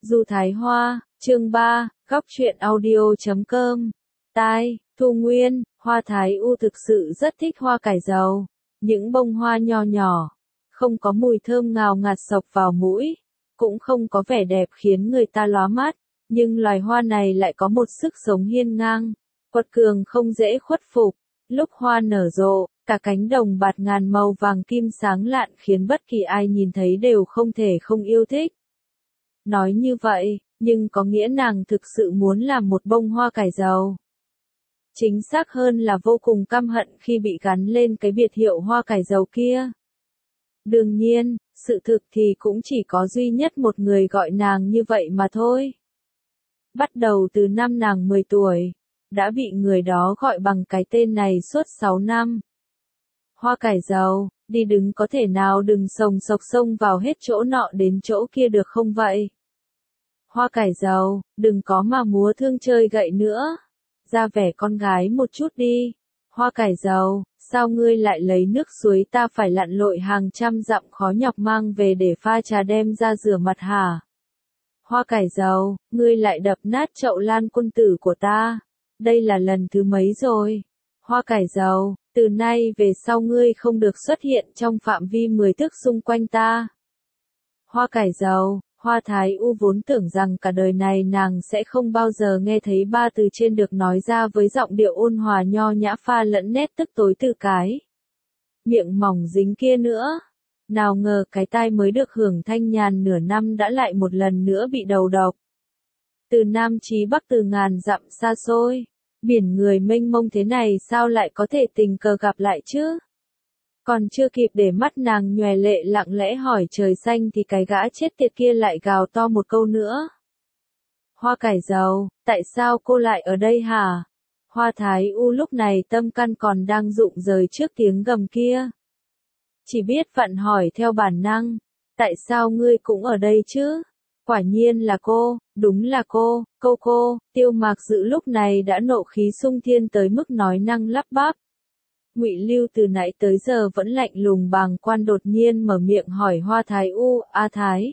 Du Thái Hoa, chương 3, góc truyện audio.com. Tai, Thu Nguyên, Hoa Thái U thực sự rất thích hoa cải dầu. Những bông hoa nho nhỏ, không có mùi thơm ngào ngạt xộc vào mũi, cũng không có vẻ đẹp khiến người ta lóa mắt, nhưng loài hoa này lại có một sức sống hiên ngang, quật cường không dễ khuất phục. Lúc hoa nở rộ, cả cánh đồng bạt ngàn màu vàng kim sáng lạn khiến bất kỳ ai nhìn thấy đều không thể không yêu thích. Nói như vậy, nhưng có nghĩa nàng thực sự muốn làm một bông hoa cải dầu. Chính xác hơn là vô cùng căm hận khi bị gắn lên cái biệt hiệu hoa cải dầu kia. Đương nhiên, sự thực thì cũng chỉ có duy nhất một người gọi nàng như vậy mà thôi. Bắt đầu từ năm nàng 10 tuổi, đã bị người đó gọi bằng cái tên này suốt 6 năm. Hoa cải dầu, đi đứng có thể nào đừng sồng sộc xông vào hết chỗ nọ đến chỗ kia được không vậy? Hoa cải dầu, đừng có mà múa thương chơi gậy nữa. Ra vẻ con gái một chút đi. Hoa cải dầu, sao ngươi lại lấy nước suối ta phải lặn lội hàng trăm dặm khó nhọc mang về để pha trà đem ra rửa mặt hả? Hoa cải dầu, ngươi lại đập nát chậu lan quân tử của ta. Đây là lần thứ mấy rồi? Hoa cải dầu, từ nay về sau ngươi không được xuất hiện trong phạm vi 10 thước xung quanh ta. Hoa cải dầu, Hoa Thái U vốn tưởng rằng cả đời này nàng sẽ không bao giờ nghe thấy ba từ trên được nói ra với giọng điệu ôn hòa nho nhã pha lẫn nét tức tối từ cái miệng mỏng dính kia nữa. Nào ngờ cái tai mới được hưởng thanh nhàn nửa năm đã lại một lần nữa bị đầu độc. Từ Nam chí Bắc, từ ngàn dặm xa xôi, biển người mênh mông thế này sao lại có thể tình cờ gặp lại chứ? Còn chưa kịp để mắt nàng nhòe lệ lặng lẽ hỏi trời xanh thì cái gã chết tiệt kia lại gào to một câu nữa. Hoa cải dầu, tại sao cô lại ở đây hả? Hoa Thái U lúc này tâm căn còn đang rụng rời trước tiếng gầm kia. Chỉ biết vặn hỏi theo bản năng, tại sao ngươi cũng ở đây chứ? Quả nhiên là cô, đúng là cô, Tiêu Mạc Dự lúc này đã nộ khí sung thiên tới mức nói năng lắp bắp. Ngụy Lưu từ nãy tới giờ vẫn lạnh lùng bàng quan đột nhiên mở miệng hỏi Hoa Thái U, A Thái.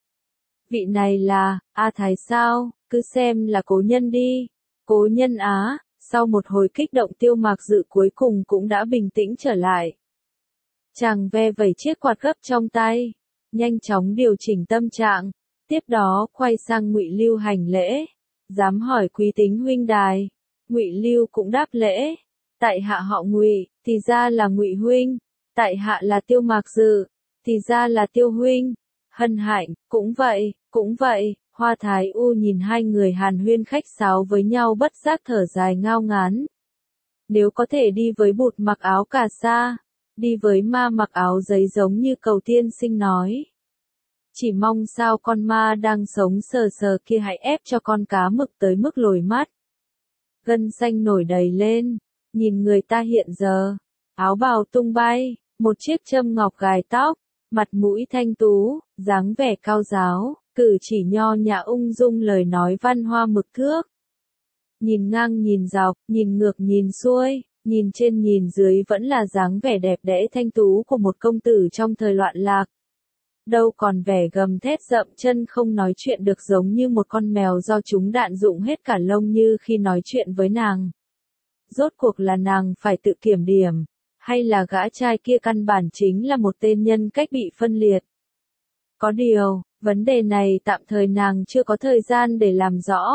Vị này là, A Thái sao, cứ xem là cố nhân đi. Cố nhân á, sau một hồi kích động Tiêu Mạc Dự cuối cùng cũng đã bình tĩnh trở lại. Chàng ve vẩy chiếc quạt gấp trong tay, nhanh chóng điều chỉnh tâm trạng, tiếp đó quay sang Ngụy Lưu hành lễ. Dám hỏi quý tính huynh đài. Ngụy Lưu cũng đáp lễ. Tại hạ họ Ngụy, thì ra là Ngụy huynh. Tại hạ là Tiêu Mạc Dự, thì ra là Tiêu huynh. Hân hạnh, cũng vậy. Hoa Thái U nhìn hai người hàn huyên khách sáo với nhau bất giác thở dài ngao ngán. Nếu có thể đi với bụt mặc áo cà sa, đi với ma mặc áo giấy giống như Cầu Tiên Sinh nói. Chỉ mong sao con ma đang sống sờ sờ kia hãy ép cho con cá mực tới mức lồi mắt. Gân xanh nổi đầy lên, nhìn người ta hiện giờ, áo bào tung bay, một chiếc châm ngọc gài tóc, mặt mũi thanh tú, dáng vẻ cao giáo, cử chỉ nho nhã ung dung lời nói văn hoa mực thước. Nhìn ngang nhìn dọc, nhìn ngược nhìn xuôi, nhìn trên nhìn dưới vẫn là dáng vẻ đẹp đẽ thanh tú của một công tử trong thời loạn lạc. Đâu còn vẻ gầm thét dậm chân không nói chuyện được giống như một con mèo do chúng đạn rụng hết cả lông như khi nói chuyện với nàng. Rốt cuộc là nàng phải tự kiểm điểm, hay là gã trai kia căn bản chính là một tên nhân cách bị phân liệt? Có điều, vấn đề này tạm thời nàng chưa có thời gian để làm rõ.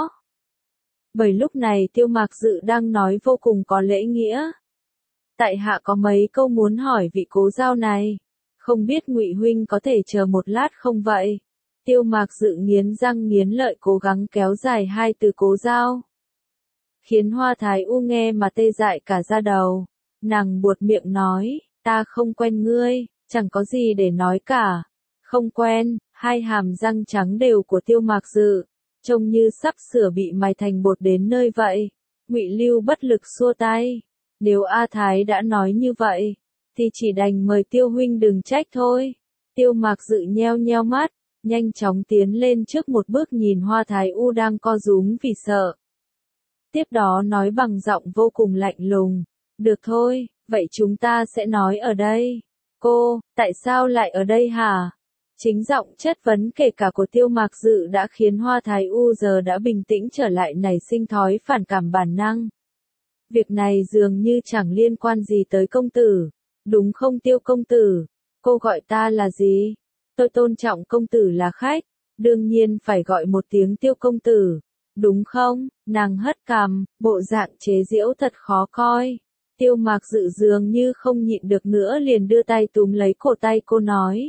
Bởi lúc này Tiêu Mạc Dự đang nói vô cùng có lễ nghĩa. Tại hạ có mấy câu muốn hỏi vị cố giao này. Không biết Ngụy huynh có thể chờ một lát không vậy? Tiêu Mạc Dự nghiến răng nghiến lợi cố gắng kéo dài hai từ cố giao. Khiến Hoa Thái U nghe mà tê dại cả da đầu. Nàng buột miệng nói, ta không quen ngươi, chẳng có gì để nói cả. Không quen, hai hàm răng trắng đều của Tiêu Mạc Dự, trông như sắp sửa bị mài thành bột đến nơi vậy. Ngụy Lưu bất lực xua tay. Nếu A Thái đã nói như vậy, thì chỉ đành mời Tiêu huynh đừng trách thôi. Tiêu Mạc Dự nheo nheo mắt, nhanh chóng tiến lên trước một bước nhìn Hoa Thái U đang co rúm vì sợ. Tiếp đó nói bằng giọng vô cùng lạnh lùng, được thôi, vậy chúng ta sẽ nói ở đây. Cô, tại sao lại ở đây hả? Chính giọng chất vấn kể cả của Tiêu Mạc Dự đã khiến Hoa Thái U giờ đã bình tĩnh trở lại, nảy sinh thói phản cảm bản năng. Việc này dường như chẳng liên quan gì tới công tử. Đúng không Tiêu công tử? Cô gọi ta là gì? Tôi tôn trọng công tử là khách. Đương nhiên phải gọi một tiếng Tiêu công tử. Đúng không? Nàng hất cằm, bộ dạng chế giễu thật khó coi. Tiêu Mạc Dự dường như không nhịn được nữa liền đưa tay túm lấy cổ tay cô nói.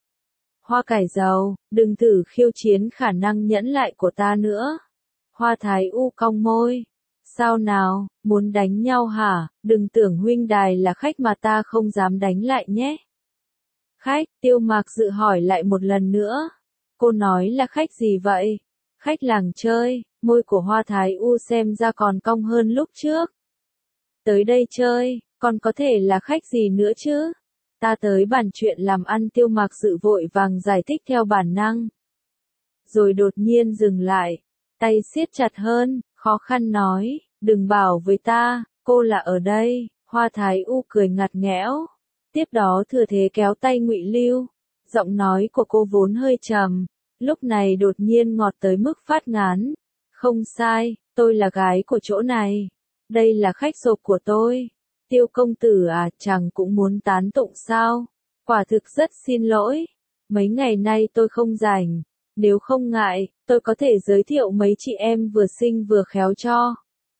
Hoa cải dầu, đừng thử khiêu chiến khả năng nhẫn lại của ta nữa. Hoa Thái U cong môi. Sao nào, muốn đánh nhau hả? Đừng tưởng huynh đài là khách mà ta không dám đánh lại nhé. Khách, Tiêu Mạc Dự hỏi lại một lần nữa. Cô nói là khách gì vậy? Khách làng chơi, môi của Hoa Thái U xem ra còn cong hơn lúc trước. Tới đây chơi, còn có thể là khách gì nữa chứ? Ta tới bàn chuyện làm ăn. Tiêu Mạc Dự vội vàng giải thích theo bản năng. Rồi đột nhiên dừng lại, tay siết chặt hơn, khó khăn nói, đừng bảo với ta, cô là ở đây. Hoa Thái U cười ngặt nghẽo. Tiếp đó thừa thế kéo tay Ngụy Lưu. Giọng nói của cô vốn hơi trầm, lúc này đột nhiên ngọt tới mức phát ngán. Không sai, tôi là gái của chỗ này. Đây là khách sộp của tôi. Tiêu công tử à, chàng cũng muốn tán tụng sao? Quả thực rất xin lỗi. Mấy ngày nay tôi không rảnh. Nếu không ngại, tôi có thể giới thiệu mấy chị em vừa xinh vừa khéo cho.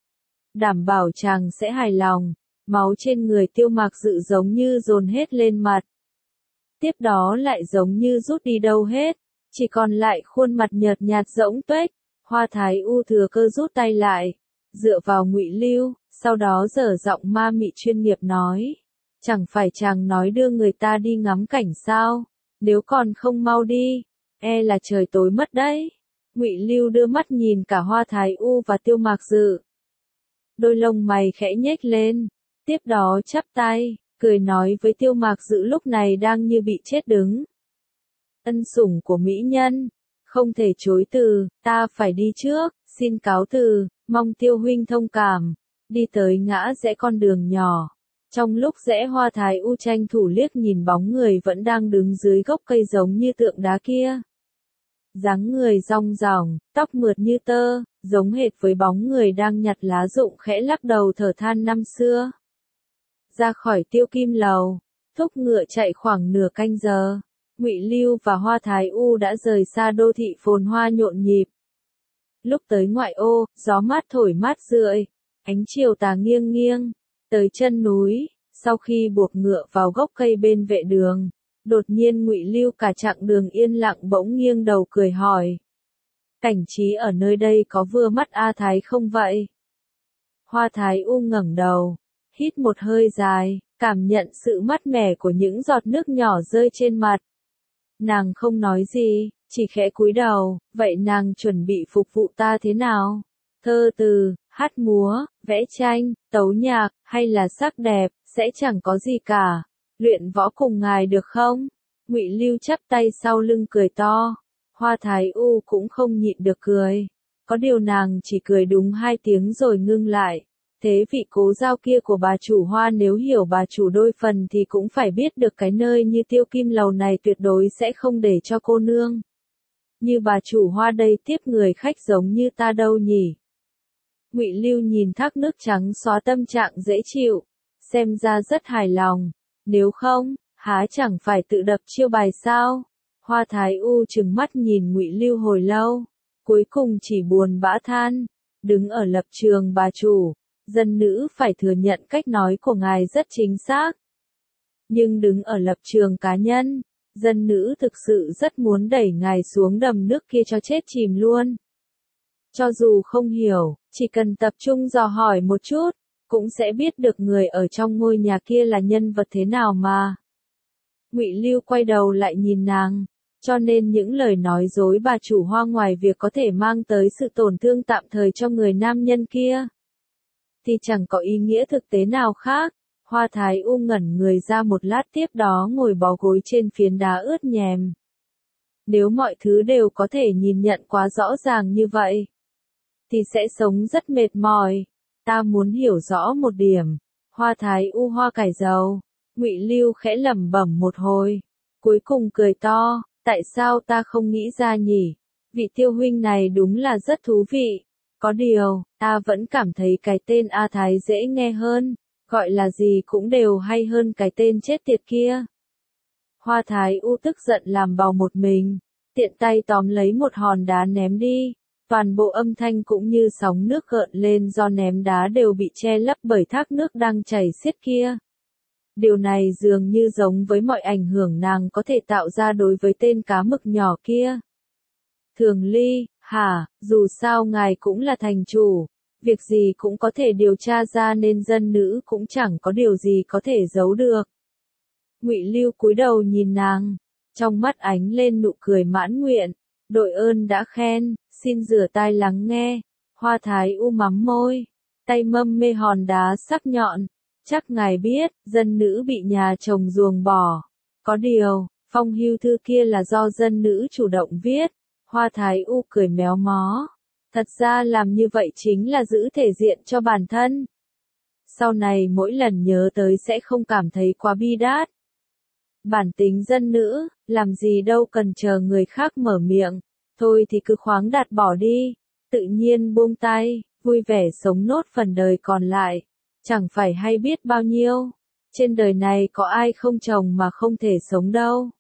Đảm bảo chàng sẽ hài lòng. Máu trên người Tiêu Mạc Dự giống như dồn hết lên mặt. Tiếp đó lại giống như rút đi đâu hết. Chỉ còn lại khuôn mặt nhợt nhạt rỗng tuếch. Hoa Thái U thừa cơ rút tay lại. Dựa vào Ngụy Lưu, sau đó dở giọng ma mị chuyên nghiệp nói. Chẳng phải chàng nói đưa người ta đi ngắm cảnh sao? Nếu còn không mau đi, e là trời tối mất đấy. Ngụy Lưu đưa mắt nhìn cả Hoa Thái U và Tiêu Mạc Dự. Đôi lông mày khẽ nhếch lên. Tiếp đó chắp tay, cười nói với Tiêu Mạc Dự lúc này đang như bị chết đứng. Ân sủng của mỹ nhân, không thể chối từ, ta phải đi trước, xin cáo từ, mong Tiêu huynh thông cảm. Đi tới ngã rẽ con đường nhỏ. Trong lúc rẽ, Hoa Thái U tranh thủ liếc nhìn bóng người vẫn đang đứng dưới gốc cây giống như tượng đá kia. Dáng người rong ròng, tóc mượt như tơ, giống hệt với bóng người đang nhặt lá rụng, khẽ lắc đầu thở than năm xưa. Ra khỏi Tiêu Kim Lầu, thúc ngựa chạy khoảng nửa canh giờ. Ngụy Lưu và Hoa Thái U đã rời xa đô thị phồn hoa nhộn nhịp. Lúc tới ngoại ô, gió mát thổi mát rượi, ánh chiều tà nghiêng nghiêng. Tới chân núi, sau khi buộc ngựa vào gốc cây bên vệ đường, đột nhiên Ngụy Lưu cả chặng đường yên lặng bỗng nghiêng đầu cười hỏi. Cảnh trí ở nơi đây có vừa mắt A Thái không vậy? Hoa Thái U ngẩng đầu, hít một hơi dài, cảm nhận sự mát mẻ của những giọt nước nhỏ rơi trên mặt. Nàng không nói gì, chỉ khẽ cúi đầu. Vậy nàng chuẩn bị phục vụ ta thế nào? Thơ từ, hát múa, vẽ tranh, tấu nhạc, hay là sắc đẹp, sẽ chẳng có gì cả. Luyện võ cùng ngài được không? Ngụy Lưu chắp tay sau lưng cười to. Hoa Thái U cũng không nhịn được cười. Có điều nàng chỉ cười đúng 2 tiếng rồi ngưng lại. Thế vị cố giao kia của bà chủ Hoa nếu hiểu bà chủ đôi phần thì cũng phải biết được cái nơi như Tiêu Kim Lầu này tuyệt đối sẽ không để cho cô nương như bà chủ Hoa đây tiếp người khách giống như ta đâu nhỉ. Ngụy Lưu nhìn thác nước trắng xóa tâm trạng dễ chịu, xem ra rất hài lòng. Nếu không, há chẳng phải tự đập chiêu bài sao? Hoa Thái U trừng mắt nhìn Ngụy Lưu hồi lâu, cuối cùng chỉ buồn bã than, đứng ở lập trường bà chủ, dân nữ phải thừa nhận cách nói của ngài rất chính xác. Nhưng đứng ở lập trường cá nhân, dân nữ thực sự rất muốn đẩy ngài xuống đầm nước kia cho chết chìm luôn. Cho dù không hiểu, chỉ cần tập trung dò hỏi một chút, cũng sẽ biết được người ở trong ngôi nhà kia là nhân vật thế nào mà. Ngụy Lưu quay đầu lại nhìn nàng, cho nên những lời nói dối bà chủ Hoa ngoài việc có thể mang tới sự tổn thương tạm thời cho người nam nhân kia, thì chẳng có ý nghĩa thực tế nào khác. Hoa Thái U ngẩn người ra một lát, tiếp đó ngồi bó gối trên phiến đá ướt nhèm. Nếu mọi thứ đều có thể nhìn nhận quá rõ ràng như vậy, thì sẽ sống rất mệt mỏi. Ta muốn hiểu rõ một điểm. Hoa Thái U hoa cải dầu. Ngụy Lưu khẽ lẩm bẩm một hồi, cuối cùng cười to. Tại sao ta không nghĩ ra nhỉ? Vị Tiêu huynh này đúng là rất thú vị. Có điều, ta vẫn cảm thấy cái tên A Thái dễ nghe hơn, gọi là gì cũng đều hay hơn cái tên chết tiệt kia. Hoa Thái U tức giận làm bầu một mình, tiện tay tóm lấy một hòn đá ném đi. Toàn bộ âm thanh cũng như sóng nước gợn lên do ném đá đều bị che lấp bởi thác nước đang chảy xiết kia. Điều này dường như giống với mọi ảnh hưởng nàng có thể tạo ra đối với tên cá mực nhỏ kia. Thường Ly, hả, dù sao ngài cũng là thành chủ, việc gì cũng có thể điều tra ra nên dân nữ cũng chẳng có điều gì có thể giấu được. Ngụy Lưu cúi đầu nhìn nàng, trong mắt ánh lên nụ cười mãn nguyện, đội ơn đã khen, xin rửa tai lắng nghe. Hoa Thái U mắm môi, tay mâm mê hòn đá sắc nhọn, chắc ngài biết, dân nữ bị nhà chồng ruồng bỏ. Có điều, phong hưu thư kia là do dân nữ chủ động viết. Hoa Thái U cười méo mó. Thật ra làm như vậy chính là giữ thể diện cho bản thân. Sau này mỗi lần nhớ tới sẽ không cảm thấy quá bi đát. Bản tính dân nữ, làm gì đâu cần chờ người khác mở miệng. Thôi thì cứ khoáng đạt bỏ đi. Tự nhiên buông tay, vui vẻ sống nốt phần đời còn lại. Chẳng phải hay biết bao nhiêu. Trên đời này có ai không chồng mà không thể sống đâu.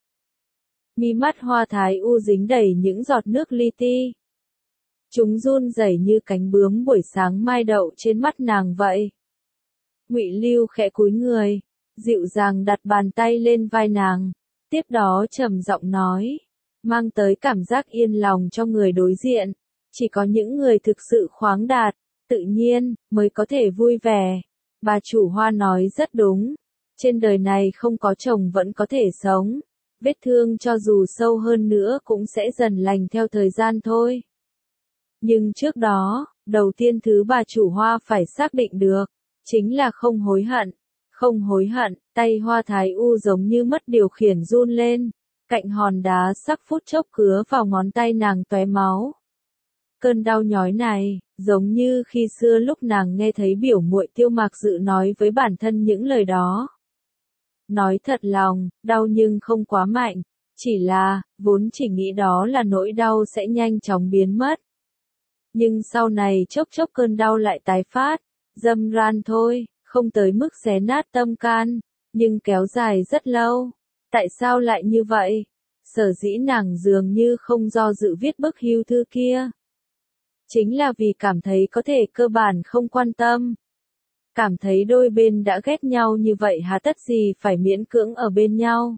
Mi mắt Hoa Thái U dính đầy những giọt nước li ti. Chúng run rẩy như cánh bướm buổi sáng mai đậu trên mắt nàng vậy. Ngụy Lưu khẽ cúi người, dịu dàng đặt bàn tay lên vai nàng, tiếp đó trầm giọng nói, mang tới cảm giác yên lòng cho người đối diện. Chỉ có những người thực sự khoáng đạt, tự nhiên, mới có thể vui vẻ. Bà chủ Hoa nói rất đúng. Trên đời này không có chồng vẫn có thể sống. Vết thương cho dù sâu hơn nữa cũng sẽ dần lành theo thời gian thôi. Nhưng trước đó, đầu tiên thứ bà chủ Hoa phải xác định được, chính là không hối hận. Không hối hận, tay Hoa Thái U giống như mất điều khiển run lên. Cạnh hòn đá sắc phút chốc cứa vào ngón tay nàng tóe máu. Cơn đau nhói này, giống như khi xưa lúc nàng nghe thấy biểu muội Tiêu Mạc Dự nói với bản thân những lời đó. Nói thật lòng, đau nhưng không quá mạnh, chỉ là, vốn chỉ nghĩ đó là nỗi đau sẽ nhanh chóng biến mất. Nhưng sau này chốc chốc cơn đau lại tái phát, dâm ran thôi, không tới mức xé nát tâm can, nhưng kéo dài rất lâu. Tại sao lại như vậy? Sở dĩ nàng dường như không do dự viết bức hưu thư kia. Chính là vì cảm thấy có thể cơ bản không quan tâm. Cảm thấy đôi bên đã ghét nhau như vậy hà tất gì phải miễn cưỡng ở bên nhau.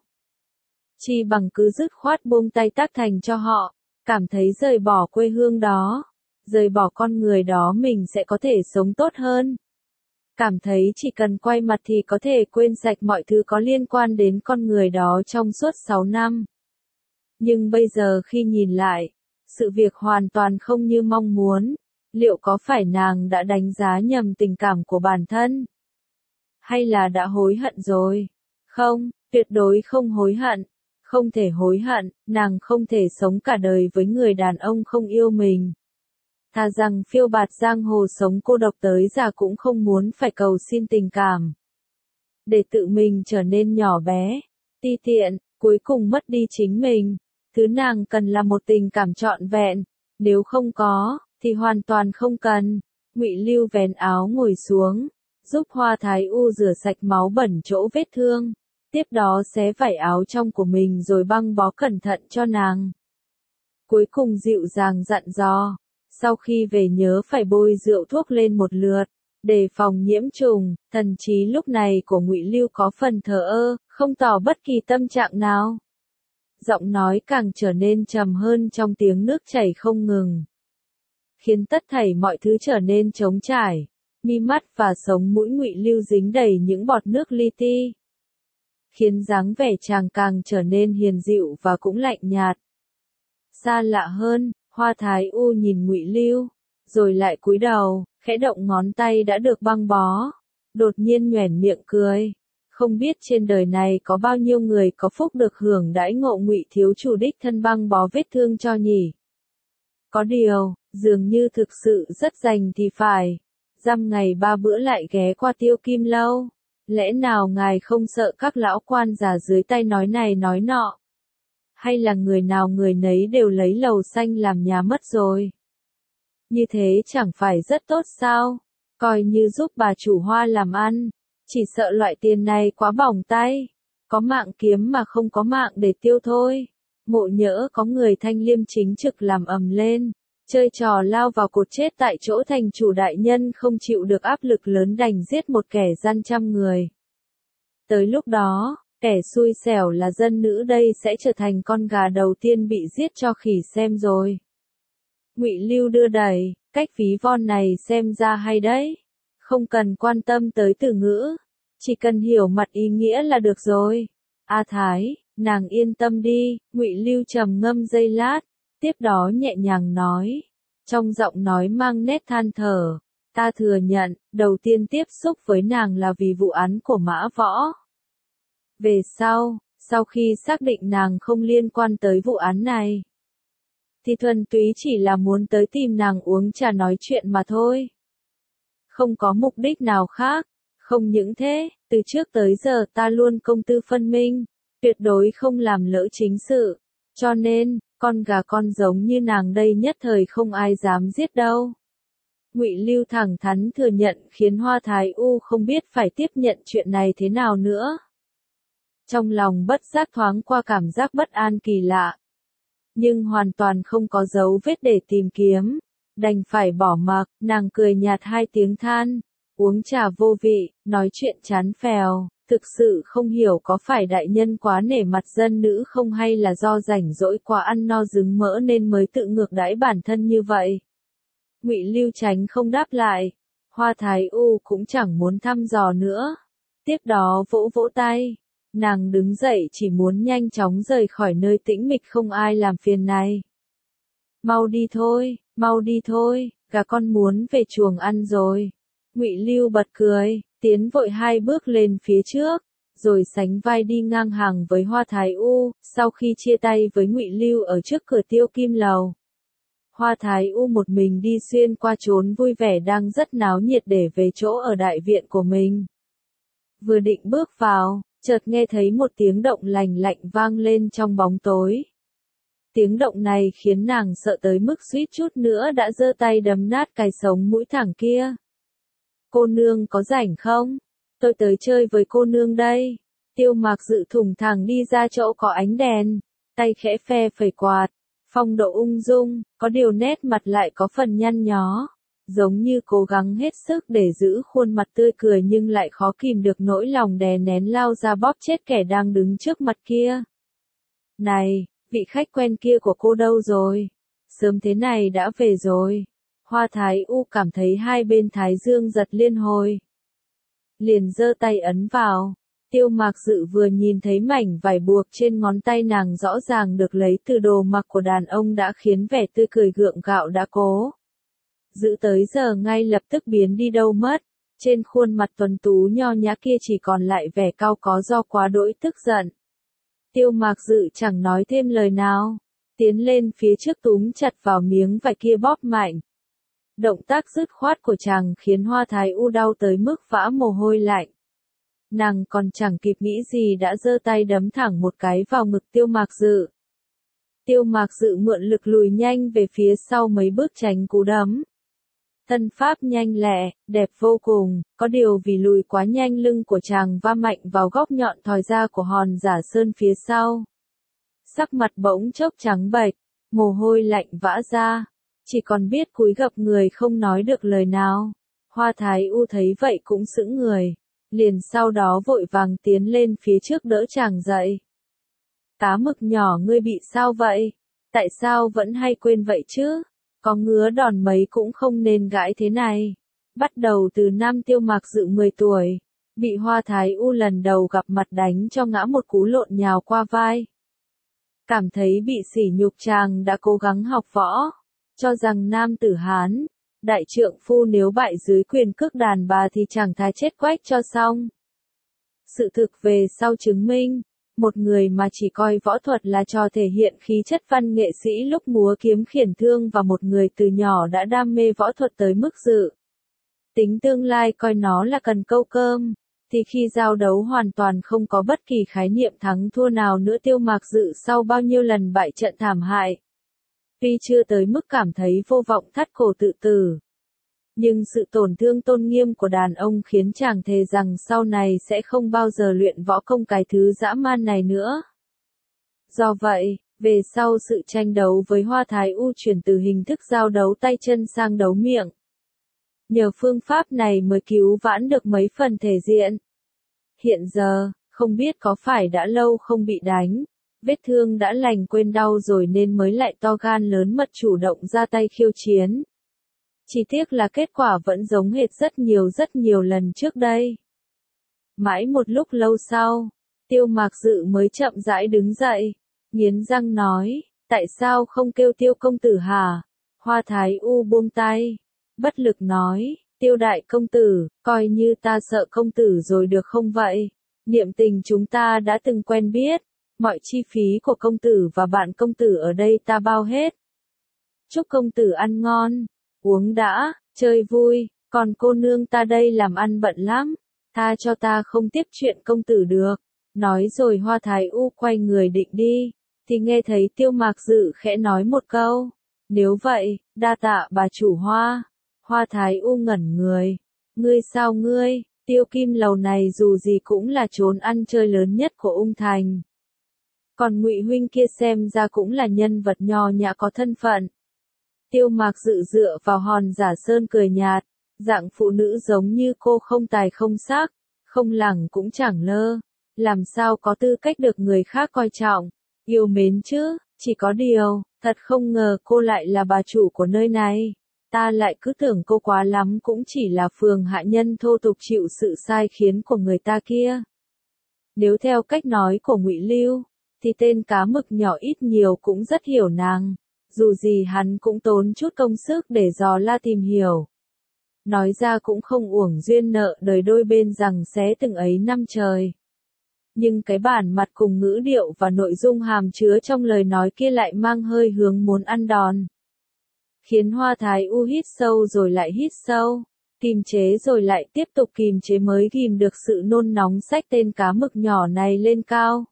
Chi bằng cứ dứt khoát buông tay tác thành cho họ, cảm thấy rời bỏ quê hương đó, rời bỏ con người đó mình sẽ có thể sống tốt hơn. Cảm thấy chỉ cần quay mặt thì có thể quên sạch mọi thứ có liên quan đến con người đó trong suốt 6 năm. Nhưng bây giờ khi nhìn lại, sự việc hoàn toàn không như mong muốn. Liệu có phải nàng đã đánh giá nhầm tình cảm của bản thân? Hay là đã hối hận rồi? Không, tuyệt đối không hối hận. Không thể hối hận, nàng không thể sống cả đời với người đàn ông không yêu mình. Thà rằng phiêu bạt giang hồ sống cô độc tới già cũng không muốn phải cầu xin tình cảm. Để tự mình trở nên nhỏ bé, ti tiện, cuối cùng mất đi chính mình. Thứ nàng cần là một tình cảm trọn vẹn. Nếu không có, thì hoàn toàn không cần. Ngụy Lưu vén áo ngồi xuống, giúp Hoa Thái U rửa sạch máu bẩn chỗ vết thương. Tiếp đó xé vải áo trong của mình rồi băng bó cẩn thận cho nàng. Cuối cùng dịu dàng dặn dò, sau khi về nhớ phải bôi rượu thuốc lên một lượt, đề phòng nhiễm trùng. Thần trí lúc này của Ngụy Lưu có phần thờ ơ, không tỏ bất kỳ tâm trạng nào. Giọng nói càng trở nên trầm hơn trong tiếng nước chảy không ngừng, khiến tất thảy mọi thứ trở nên trống trải. Mi mắt và sống mũi Ngụy Lưu dính đầy những bọt nước li ti, khiến dáng vẻ chàng càng trở nên hiền dịu và cũng lạnh nhạt. Xa lạ hơn, Hoa Thái U nhìn Ngụy Lưu, rồi lại cúi đầu, khẽ động ngón tay đã được băng bó, đột nhiên nhoẻn miệng cười. Không biết trên đời này có bao nhiêu người có phúc được hưởng đãi ngộ Ngụy thiếu chủ đích thân băng bó vết thương cho nhỉ? Có điều, dường như thực sự rất rành thì phải. Dăm ngày 3 bữa lại ghé qua Tiêu Kim Lâu. Lẽ nào ngài không sợ các lão quan già dưới tay nói này nói nọ? Hay là người nào người nấy đều lấy lầu xanh làm nhà mất rồi? Như thế chẳng phải rất tốt sao? Coi như giúp bà chủ Hoa làm ăn. Chỉ sợ loại tiền này quá bỏng tay. Có mạng kiếm mà không có mạng để tiêu thôi. Ngộ nhỡ có người thanh liêm chính trực làm ầm lên. Chơi trò lao vào cột chết tại chỗ, thành chủ đại nhân không chịu được áp lực lớn đành giết một kẻ gian trăm người. Tới lúc đó, kẻ xui xẻo là dân nữ đây sẽ trở thành con gà đầu tiên bị giết cho khỉ xem rồi. Ngụy Lưu đưa đẩy, cách ví von này xem ra hay đấy. Không cần quan tâm tới từ ngữ, chỉ cần hiểu mặt ý nghĩa là được rồi. A Thái, nàng yên tâm đi, Ngụy Lưu trầm ngâm giây lát, tiếp đó nhẹ nhàng nói, trong giọng nói mang nét than thở, ta thừa nhận, đầu tiên tiếp xúc với nàng là vì vụ án của Mã Võ. Về sau khi xác định nàng không liên quan tới vụ án này, thì thuần túy chỉ là muốn tới tìm nàng uống trà nói chuyện mà thôi. Không có mục đích nào khác, không những thế, từ trước tới giờ ta luôn công tư phân minh, tuyệt đối không làm lỡ chính sự, cho nên, con gà con giống như nàng đây nhất thời không ai dám giết đâu. Ngụy Lưu thẳng thắn thừa nhận khiến Hoa Thái U không biết phải tiếp nhận chuyện này thế nào nữa. Trong lòng bất giác thoáng qua cảm giác bất an kỳ lạ. Nhưng hoàn toàn không có dấu vết để tìm kiếm. Đành phải bỏ mặc, nàng cười nhạt hai tiếng than. Uống trà vô vị, nói chuyện chán phèo. Thực sự không hiểu có phải đại nhân quá nể mặt dân nữ không hay là do rảnh rỗi quá ăn no rứng mỡ nên mới tự ngược đãi bản thân như vậy. Ngụy Lưu tránh không đáp lại. Hoa Thái U cũng chẳng muốn thăm dò nữa. Tiếp đó vỗ vỗ tay. Nàng đứng dậy chỉ muốn nhanh chóng rời khỏi nơi tĩnh mịch không ai làm phiền này. Mau đi thôi, gà con muốn về chuồng ăn rồi. Ngụy Lưu bật cười, tiến vội hai bước lên phía trước, rồi sánh vai đi ngang hàng với Hoa Thái U, sau khi chia tay với Ngụy Lưu ở trước cửa Tiêu Kim Lầu. Hoa Thái U một mình đi xuyên qua chốn vui vẻ đang rất náo nhiệt để về chỗ ở đại viện của mình. Vừa định bước vào, chợt nghe thấy một tiếng động lành lạnh vang lên trong bóng tối. Tiếng động này khiến nàng sợ tới mức suýt chút nữa đã giơ tay đấm nát cái sống mũi thẳng kia. Cô nương có rảnh không? Tôi tới chơi với cô nương đây. Tiêu Mạc Dự thủng thẳng đi ra chỗ có ánh đèn, tay khẽ phe phẩy quạt, phong độ ung dung, có điều nét mặt lại có phần nhăn nhó. Giống như cố gắng hết sức để giữ khuôn mặt tươi cười nhưng lại khó kìm được nỗi lòng đè nén lao ra bóp chết kẻ đang đứng trước mặt kia. Này, vị khách quen kia của cô đâu rồi? Sớm thế này đã về rồi. Hoa Thái U cảm thấy hai bên thái dương giật liên hồi. Liền giơ tay ấn vào. Tiêu Mạc Dự vừa nhìn thấy mảnh vải buộc trên ngón tay nàng rõ ràng được lấy từ đồ mặc của đàn ông đã khiến vẻ tươi cười gượng gạo đã cố giữ tới giờ ngay lập tức biến đi đâu mất. Trên khuôn mặt tuấn tú nho nhã kia chỉ còn lại vẻ cau có do quá đỗi tức giận. Tiêu Mạc Dự chẳng nói thêm lời nào, tiến lên phía trước túm chặt vào miếng vải kia bóp mạnh. Động tác dứt khoát của chàng khiến Hoa Thái U đau tới mức vã mồ hôi lạnh. Nàng còn chẳng kịp nghĩ gì đã giơ tay đấm thẳng một cái vào ngực Tiêu Mạc Dự. Tiêu Mạc Dự mượn lực lùi nhanh về phía sau mấy bước tránh cú đấm. Thân pháp nhanh lẹ, đẹp vô cùng, có điều vì lùi quá nhanh lưng của chàng va mạnh vào góc nhọn thòi ra của hòn giả sơn phía sau. Sắc mặt bỗng chốc trắng bệch, mồ hôi lạnh vã ra, chỉ còn biết cúi gập người không nói được lời nào. Hoa Thái U thấy vậy cũng sững người, liền sau đó vội vàng tiến lên phía trước đỡ chàng dậy. Cá mực nhỏ ngươi bị sao vậy? Tại sao vẫn hay quên vậy chứ? Có ngứa đòn mấy cũng không nên gãi thế này. Bắt đầu từ năm Tiêu Mạc Dự 10 tuổi, bị Hoa Thái U lần đầu gặp mặt đánh cho ngã một cú lộn nhào qua vai. Cảm thấy bị sỉ nhục chàng đã cố gắng học võ, cho rằng nam tử Hán, đại trượng phu nếu bại dưới quyền cước đàn bà thì chẳng thà chết quách cho xong. Sự thực về sau chứng minh, một người mà chỉ coi võ thuật là trò thể hiện khí chất văn nghệ sĩ lúc múa kiếm khiển thương và một người từ nhỏ đã đam mê võ thuật tới mức dự tính tương lai coi nó là cần câu cơm, thì khi giao đấu hoàn toàn không có bất kỳ khái niệm thắng thua nào nữa. Tiêu Mạc Dự sau bao nhiêu lần bại trận thảm hại, tuy chưa tới mức cảm thấy vô vọng thắt cổ tự tử, nhưng sự tổn thương tôn nghiêm của đàn ông khiến chàng thề rằng sau này sẽ không bao giờ luyện võ công cái thứ dã man này nữa. Do vậy, về sau sự tranh đấu với Hoa Thái U chuyển từ hình thức giao đấu tay chân sang đấu miệng. Nhờ phương pháp này mới cứu vãn được mấy phần thể diện. Hiện giờ, không biết có phải đã lâu không bị đánh, vết thương đã lành quên đau rồi nên mới lại to gan lớn mật chủ động ra tay khiêu chiến. Chỉ tiếc là kết quả vẫn giống hệt rất nhiều lần trước đây. Mãi một lúc lâu sau, Tiêu Mạc Dự mới chậm rãi đứng dậy, nghiến răng nói, tại sao không kêu Tiêu công tử hả? Hoa Thái U buông tay, bất lực nói, Tiêu đại công tử, coi như ta sợ công tử rồi được không vậy? Niệm tình chúng ta đã từng quen biết, mọi chi phí của công tử và bạn công tử ở đây ta bao hết. Chúc công tử ăn ngon, uống đã, chơi vui, còn cô nương ta đây làm ăn bận lắm, tha cho ta không tiếp chuyện công tử được. Nói rồi Hoa Thái U quay người định đi, thì nghe thấy Tiêu Mạc Dự khẽ nói một câu, nếu vậy, đa tạ bà chủ Hoa. Hoa Thái U ngẩn người, ngươi sao ngươi, Tiêu Kim Lầu này dù gì cũng là chốn ăn chơi lớn nhất của Ung Thành. Còn Ngụy huynh kia xem ra cũng là nhân vật nho nhã có thân phận. Tiêu Mạc Dự dựa vào hòn giả sơn cười nhạt, dạng phụ nữ giống như cô không tài không sắc, không lẳng cũng chẳng lơ, làm sao có tư cách được người khác coi trọng, yêu mến chứ, chỉ có điều, thật không ngờ cô lại là bà chủ của nơi này. Ta lại cứ tưởng cô quá lắm cũng chỉ là phường hạ nhân thô tục chịu sự sai khiến của người ta kia. Nếu theo cách nói của Ngụy Lưu, thì tên cá mực nhỏ ít nhiều cũng rất hiểu nàng, dù gì hắn cũng tốn chút công sức để dò la tìm hiểu. Nói ra cũng không uổng duyên nợ đời đôi bên rằng xé từng ấy năm trời. Nhưng cái bản mặt cùng ngữ điệu và nội dung hàm chứa trong lời nói kia lại mang hơi hướng muốn ăn đòn. Khiến Hoa Thái U hít sâu rồi lại hít sâu, kìm chế rồi lại tiếp tục kìm chế mới ghim được sự nôn nóng xách tên cá mực nhỏ này lên cao.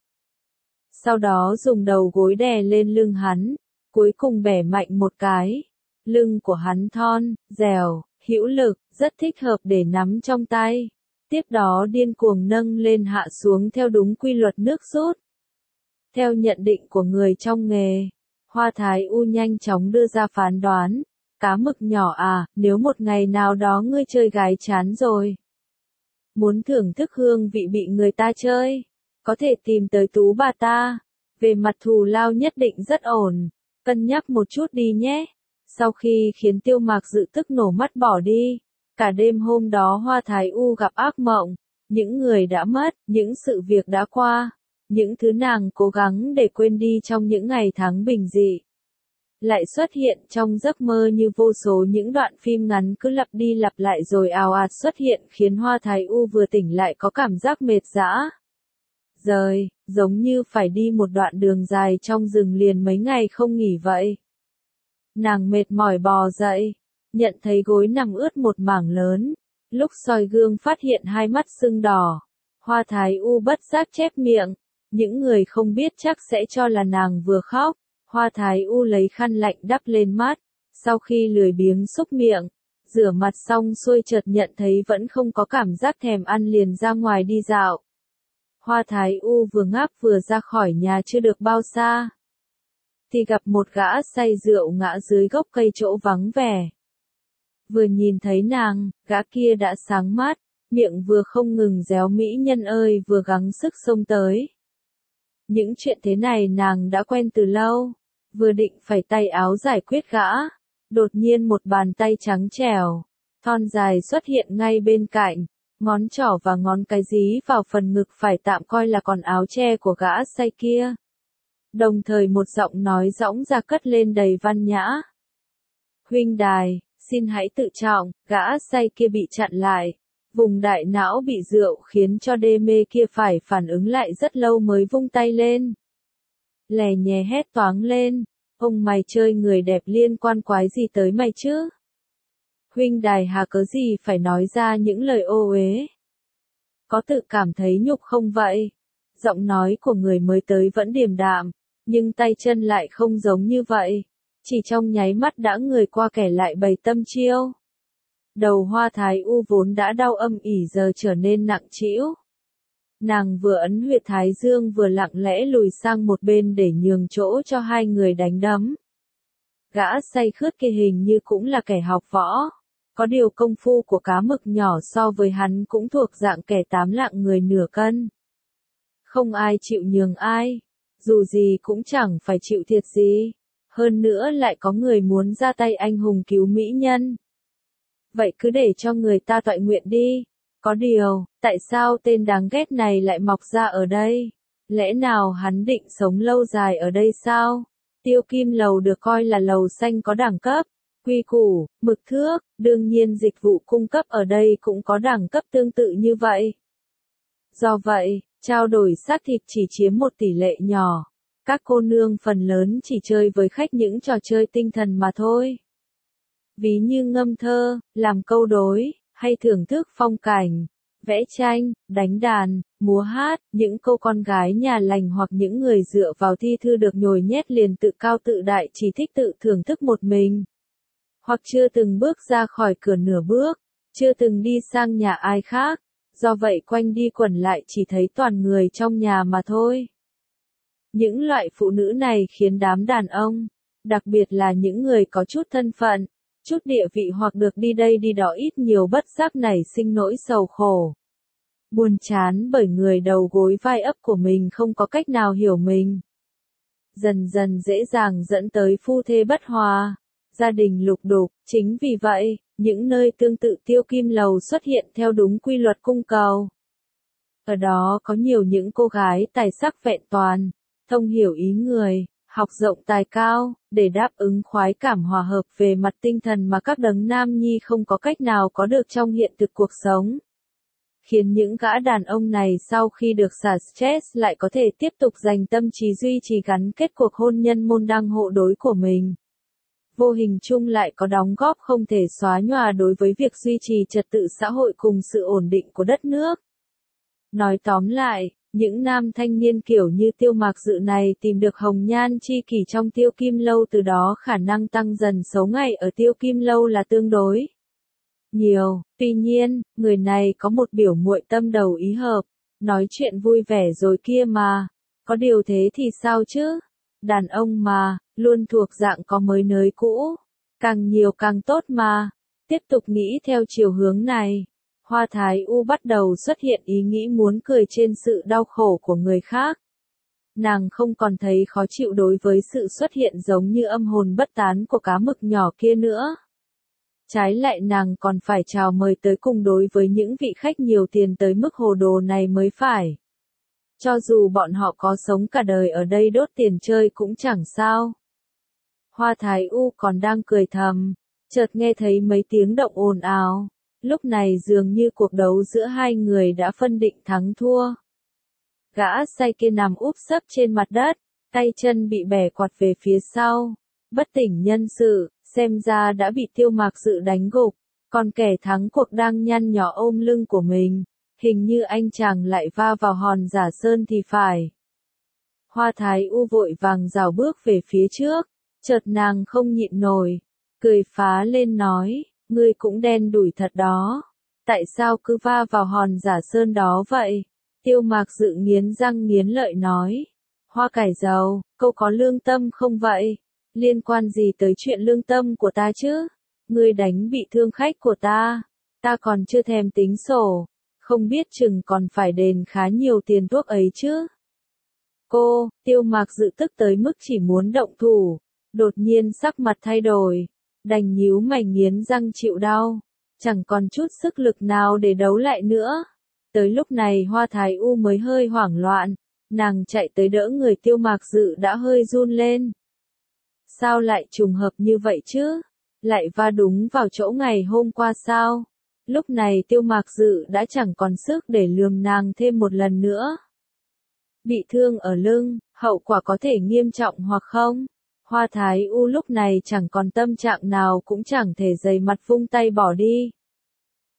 Sau đó dùng đầu gối đè lên lưng hắn, cuối cùng bẻ mạnh một cái. Lưng của hắn thon, dẻo, hữu lực, rất thích hợp để nắm trong tay. Tiếp đó điên cuồng nâng lên hạ xuống theo đúng quy luật nước rút. Theo nhận định của người trong nghề, Hoa Thái U nhanh chóng đưa ra phán đoán, cá mực nhỏ à, nếu một ngày nào đó ngươi chơi gái chán rồi, muốn thưởng thức hương vị bị người ta chơi, có thể tìm tới Tú bà ta, về mặt thù lao nhất định rất ổn, cân nhắc một chút đi nhé. Sau khi khiến Tiêu Mạc Dự tức nổ mắt bỏ đi, cả đêm hôm đó Hoa Thái U gặp ác mộng, những người đã mất, những sự việc đã qua, những thứ nàng cố gắng để quên đi trong những ngày tháng bình dị, lại xuất hiện trong giấc mơ như vô số những đoạn phim ngắn cứ lặp đi lặp lại rồi ào ạt xuất hiện khiến Hoa Thái U vừa tỉnh lại có cảm giác mệt dã rời, giống như phải đi một đoạn đường dài trong rừng liền mấy ngày không nghỉ vậy. Nàng mệt mỏi bò dậy, nhận thấy gối nằm ướt một mảng lớn, lúc soi gương phát hiện hai mắt sưng đỏ. Hoa Thái U bất giác chép miệng, những người không biết chắc sẽ cho là nàng vừa khóc. Hoa Thái U lấy khăn lạnh đắp lên mắt, sau khi lười biếng xúc miệng, rửa mặt xong xuôi chợt nhận thấy vẫn không có cảm giác thèm ăn liền ra ngoài đi dạo. Hoa Thái U vừa ngáp vừa ra khỏi nhà chưa được bao xa, thì gặp một gã say rượu ngã dưới gốc cây chỗ vắng vẻ. Vừa nhìn thấy nàng, gã kia đã sáng mắt, miệng vừa không ngừng réo mỹ nhân ơi vừa gắng sức xông tới. Những chuyện thế này nàng đã quen từ lâu, vừa định phải tay áo giải quyết gã, đột nhiên một bàn tay trắng trẻo, thon dài xuất hiện ngay bên cạnh, ngón trỏ và ngón cái dí vào phần ngực phải tạm coi là còn áo che của gã say kia. Đồng thời một giọng nói dõng dạc cất lên đầy văn nhã. Huynh đài, xin hãy tự trọng, gã say kia bị chặn lại. Vùng đại não bị rượu khiến cho đê mê kia phải phản ứng lại rất lâu mới vung tay lên. Lè nhè hét toáng lên, ông mày chơi người đẹp liên quan quái gì tới mày chứ? Huynh đài hà cớ gì phải nói ra những lời ô uế? có tự cảm thấy nhục không vậy? Giọng nói của người mới tới vẫn điềm đạm, nhưng tay chân lại không giống như vậy. Chỉ trong nháy mắt đã người qua kẻ lại bày tâm chiêu. Đầu Hoa Thái U vốn đã đau âm ỉ giờ trở nên nặng trĩu. Nàng vừa ấn huyệt thái dương vừa lặng lẽ lùi sang một bên để nhường chỗ cho hai người đánh đấm. Gã say khướt kia hình như cũng là kẻ học võ. Có điều công phu của cá mực nhỏ so với hắn cũng thuộc dạng kẻ 8 lạng người nửa cân. Không ai chịu nhường ai. Dù gì cũng chẳng phải chịu thiệt gì. Hơn nữa lại có người muốn ra tay anh hùng cứu mỹ nhân. Vậy cứ để cho người ta toại nguyện đi. Có điều, tại sao tên đáng ghét này lại mọc ra ở đây? Lẽ nào hắn định sống lâu dài ở đây sao? Tiêu Kim Lầu được coi là lầu xanh có đẳng cấp, quy củ, mực thước, đương nhiên dịch vụ cung cấp ở đây cũng có đẳng cấp tương tự như vậy. Do vậy, trao đổi xác thịt chỉ chiếm một tỷ lệ nhỏ. Các cô nương phần lớn chỉ chơi với khách những trò chơi tinh thần mà thôi. Ví như ngâm thơ, làm câu đối, hay thưởng thức phong cảnh, vẽ tranh, đánh đàn, múa hát, những cô con gái nhà lành hoặc những người dựa vào thi thư được nhồi nhét liền tự cao tự đại chỉ thích tự thưởng thức một mình. Hoặc chưa từng bước ra khỏi cửa nửa bước, chưa từng đi sang nhà ai khác, do vậy quanh đi quẩn lại chỉ thấy toàn người trong nhà mà thôi. Những loại phụ nữ này khiến đám đàn ông, đặc biệt là những người có chút thân phận, chút địa vị hoặc được đi đây đi đó ít nhiều bất giác nảy sinh nỗi sầu khổ. Buồn chán bởi người đầu gối vai ấp của mình không có cách nào hiểu mình. Dần dần dễ dàng dẫn tới phu thê bất hòa, gia đình lục đục, chính vì vậy, những nơi tương tự Tiêu Kim Lầu xuất hiện theo đúng quy luật cung cầu. Ở đó có nhiều những cô gái tài sắc vẹn toàn, thông hiểu ý người, học rộng tài cao, để đáp ứng khoái cảm hòa hợp về mặt tinh thần mà các đấng nam nhi không có cách nào có được trong hiện thực cuộc sống. Khiến những gã đàn ông này sau khi được xả stress lại có thể tiếp tục dành tâm trí duy trì gắn kết cuộc hôn nhân môn đăng hộ đối của mình. Vô hình chung lại có đóng góp không thể xóa nhòa đối với việc duy trì trật tự xã hội cùng sự ổn định của đất nước. Nói tóm lại, những nam thanh niên kiểu như Tiêu Mạc Dự này tìm được hồng nhan chi kỷ trong Tiêu Kim Lâu, từ đó khả năng tăng dần số ngày ở Tiêu Kim Lâu là tương đối nhiều. Tuy nhiên, người này có một biểu muội tâm đầu ý hợp, nói chuyện vui vẻ rồi kia mà. Có điều thế thì sao chứ? Đàn ông mà, luôn thuộc dạng có mới nới cũ. Càng nhiều càng tốt mà. Tiếp tục nghĩ theo chiều hướng này. Hoa Thái U bắt đầu xuất hiện ý nghĩ muốn cười trên sự đau khổ của người khác. Nàng không còn thấy khó chịu đối với sự xuất hiện giống như âm hồn bất tán của cá mực nhỏ kia nữa. Trái lại nàng còn phải chào mời tới cùng đối với những vị khách nhiều tiền tới mức hồ đồ này mới phải. Cho dù bọn họ có sống cả đời ở đây đốt tiền chơi cũng chẳng sao. Hoa Thái U còn đang cười thầm, chợt nghe thấy mấy tiếng động ồn ào. Lúc này dường như cuộc đấu giữa hai người đã phân định thắng thua. Gã say kia nằm úp sấp trên mặt đất, tay chân bị bẻ quạt về phía sau, bất tỉnh nhân sự, xem ra đã bị Tiêu Mạc Dự đánh gục, còn kẻ thắng cuộc đang nhăn nhó ôm lưng của mình, hình như anh chàng lại va vào hòn giả sơn thì phải. Hoa Thái U vội vàng rảo bước về phía trước, chợt nàng không nhịn nổi, cười phá lên nói, ngươi cũng đen đủi thật đó, tại sao cứ va vào hòn giả sơn đó vậy? Tiêu Mạc Dự nghiến răng nghiến lợi nói, Hoa cải dầu, cậu có lương tâm không vậy? Liên quan gì tới chuyện lương tâm của ta chứ? Ngươi đánh bị thương khách của ta còn chưa thèm tính sổ, không biết chừng còn phải đền khá nhiều tiền thuốc ấy chứ. Tiêu Mạc Dự tức tới mức chỉ muốn động thủ, đột nhiên sắc mặt thay đổi, đành nhíu mày nghiến răng chịu đau, chẳng còn chút sức lực nào để đấu lại nữa. Tới lúc này Hoa Thái U mới hơi hoảng loạn, nàng chạy tới đỡ người Tiêu Mạc Dự đã hơi run lên. Sao lại trùng hợp như vậy chứ? Lại va đúng vào chỗ ngày hôm qua sao? Lúc này Tiêu Mạc Dự đã chẳng còn sức để lườm nàng thêm một lần nữa. Bị thương ở lưng, hậu quả có thể nghiêm trọng hoặc không? Hoa Thái U lúc này chẳng còn tâm trạng nào cũng chẳng thể dày mặt vung tay bỏ đi.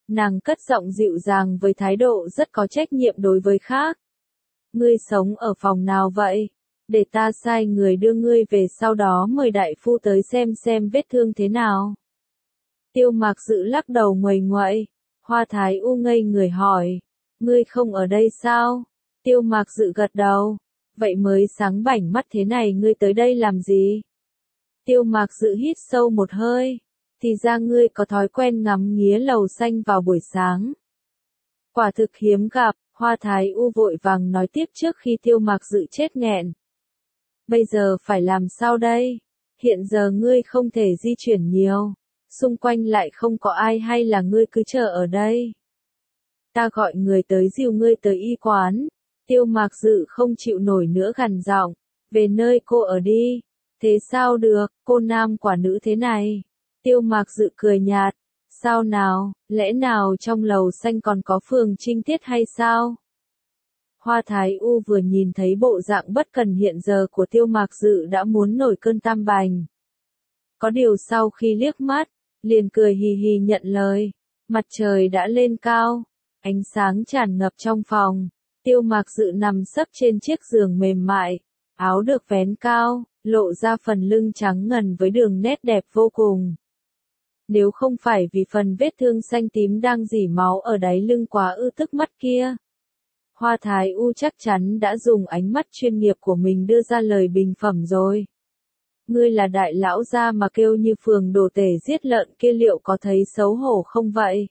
Nàng cất giọng dịu dàng với thái độ rất có trách nhiệm đối với khác. Ngươi sống ở phòng nào vậy? Để ta sai người đưa ngươi về, sau đó mời đại phu tới xem vết thương thế nào. Tiêu Mạc Dự lắc đầu nguầy nguậy. Hoa Thái U ngây người hỏi. Ngươi không ở đây sao? Tiêu Mạc Dự gật đầu. Vậy mới sáng bảnh mắt thế này ngươi tới đây làm gì? Tiêu Mạc Dự hít sâu một hơi. Thì ra ngươi có thói quen ngắm nghía lầu xanh vào buổi sáng. Quả thực hiếm gặp, Hoa Thái U vội vàng nói tiếp trước khi Tiêu Mạc Dự chết nghẹn. Bây giờ phải làm sao đây? Hiện giờ ngươi không thể di chuyển nhiều. Xung quanh lại không có ai, hay là ngươi cứ chờ ở đây? Ta gọi người tới dìu ngươi tới y quán. Tiêu Mạc Dự không chịu nổi nữa gằn giọng. Về nơi cô ở đi. Thế sao được, cô nam quả nữ thế này? Tiêu Mạc Dự cười nhạt. Sao nào, lẽ nào trong lầu xanh còn có phường trinh tiết hay sao? Hoa Thái U vừa nhìn thấy bộ dạng bất cần hiện giờ của Tiêu Mạc Dự đã muốn nổi cơn tam bành. Có điều sau khi liếc mắt, liền cười hì hì nhận lời. Mặt trời đã lên cao, ánh sáng tràn ngập trong phòng. Tiêu Mạc Dự nằm sấp trên chiếc giường mềm mại, áo được vén cao, lộ ra phần lưng trắng ngần với đường nét đẹp vô cùng. Nếu không phải vì phần vết thương xanh tím đang rỉ máu ở đáy lưng quá tức mắt kia, Hoa Thái U chắc chắn đã dùng ánh mắt chuyên nghiệp của mình đưa ra lời bình phẩm rồi. Ngươi là đại lão gia mà kêu như phường đồ tể giết lợn kia, liệu có thấy xấu hổ không vậy?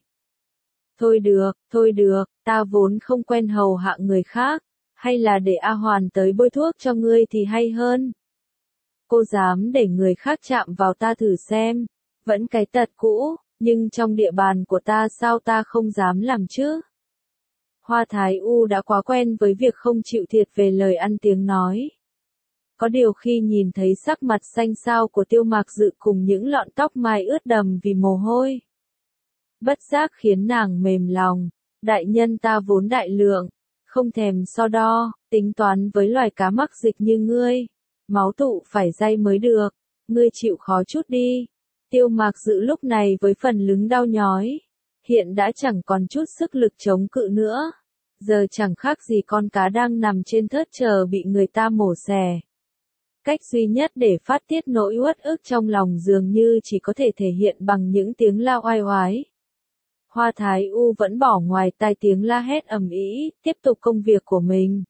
Thôi được, ta vốn không quen hầu hạ người khác, hay là để A Hoàn tới bôi thuốc cho ngươi thì hay hơn. Cô dám để người khác chạm vào ta thử xem, vẫn cái tật cũ, nhưng trong địa bàn của ta sao ta không dám làm chứ? Hoa Thái U đã quá quen với việc không chịu thiệt về lời ăn tiếng nói. Có điều khi nhìn thấy sắc mặt xanh xao của Tiêu Mạc Dự cùng những lọn tóc mai ướt đầm vì mồ hôi, bất giác khiến nàng mềm lòng. Đại nhân ta vốn đại lượng, không thèm so đo, tính toán với loài cá mắc dịch như ngươi. Máu tụ phải day mới được, ngươi chịu khó chút đi. Tiêu Mạc Dự lúc này với phần lưng đau nhói, hiện đã chẳng còn chút sức lực chống cự nữa. Giờ chẳng khác gì con cá đang nằm trên thớt chờ bị người ta mổ xẻ. Cách duy nhất để phát tiết nỗi uất ức trong lòng dường như chỉ có thể thể hiện bằng những tiếng la oai oái. Hoa Thái U vẫn bỏ ngoài tai tiếng la hét ầm ĩ, tiếp tục công việc của mình.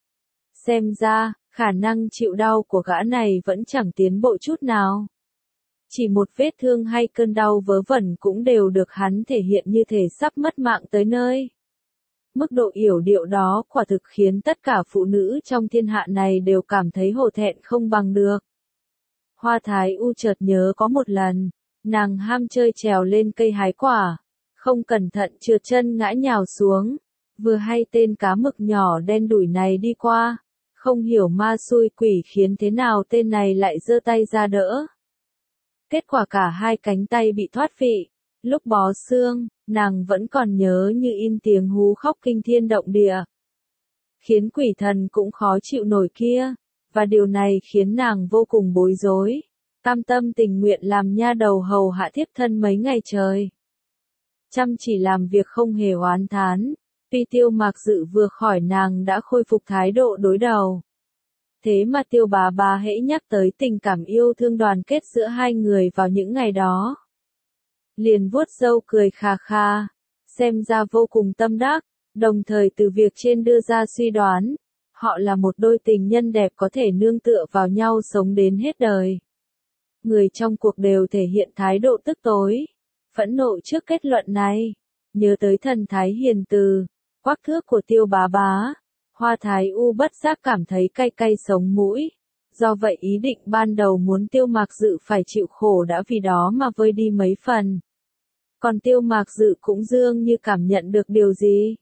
Xem ra, khả năng chịu đau của gã này vẫn chẳng tiến bộ chút nào. Chỉ một vết thương hay cơn đau vớ vẩn cũng đều được hắn thể hiện như thể sắp mất mạng tới nơi. Mức độ yểu điệu đó quả thực khiến tất cả phụ nữ trong thiên hạ này đều cảm thấy hổ thẹn không bằng được. Hoa Thái U chợt nhớ có một lần, nàng ham chơi trèo lên cây hái quả, không cẩn thận trượt chân ngã nhào xuống, vừa hay tên cá mực nhỏ đen đủi này đi qua, không hiểu ma xui quỷ khiến thế nào tên này lại giơ tay ra đỡ. Kết quả cả hai cánh tay bị thoát vị, lúc bó xương, nàng vẫn còn nhớ như in tiếng hú khóc kinh thiên động địa. Khiến quỷ thần cũng khó chịu nổi kia, và điều này khiến nàng vô cùng bối rối, cam tâm tình nguyện làm nha đầu hầu hạ thiếp thân mấy ngày trời. Chăm chỉ làm việc không hề oán thán, tuy Tiêu Mạc Dự vừa khỏi nàng đã khôi phục thái độ đối đầu. Thế mà Tiêu bà hễ nhắc tới tình cảm yêu thương đoàn kết giữa hai người vào những ngày đó, liền vuốt râu cười khà khà, xem ra vô cùng tâm đắc, đồng thời từ việc trên đưa ra suy đoán, họ là một đôi tình nhân đẹp có thể nương tựa vào nhau sống đến hết đời. Người trong cuộc đều thể hiện thái độ tức tối, phẫn nộ trước kết luận này, nhớ tới thần thái hiền từ, quắc thước của Tiêu bá. Hoa Thái U bất giác cảm thấy cay cay sống mũi, do vậy ý định ban đầu muốn Tiêu Mạc Dự phải chịu khổ đã vì đó mà vơi đi mấy phần. Còn Tiêu Mạc Dự cũng dường như cảm nhận được điều gì,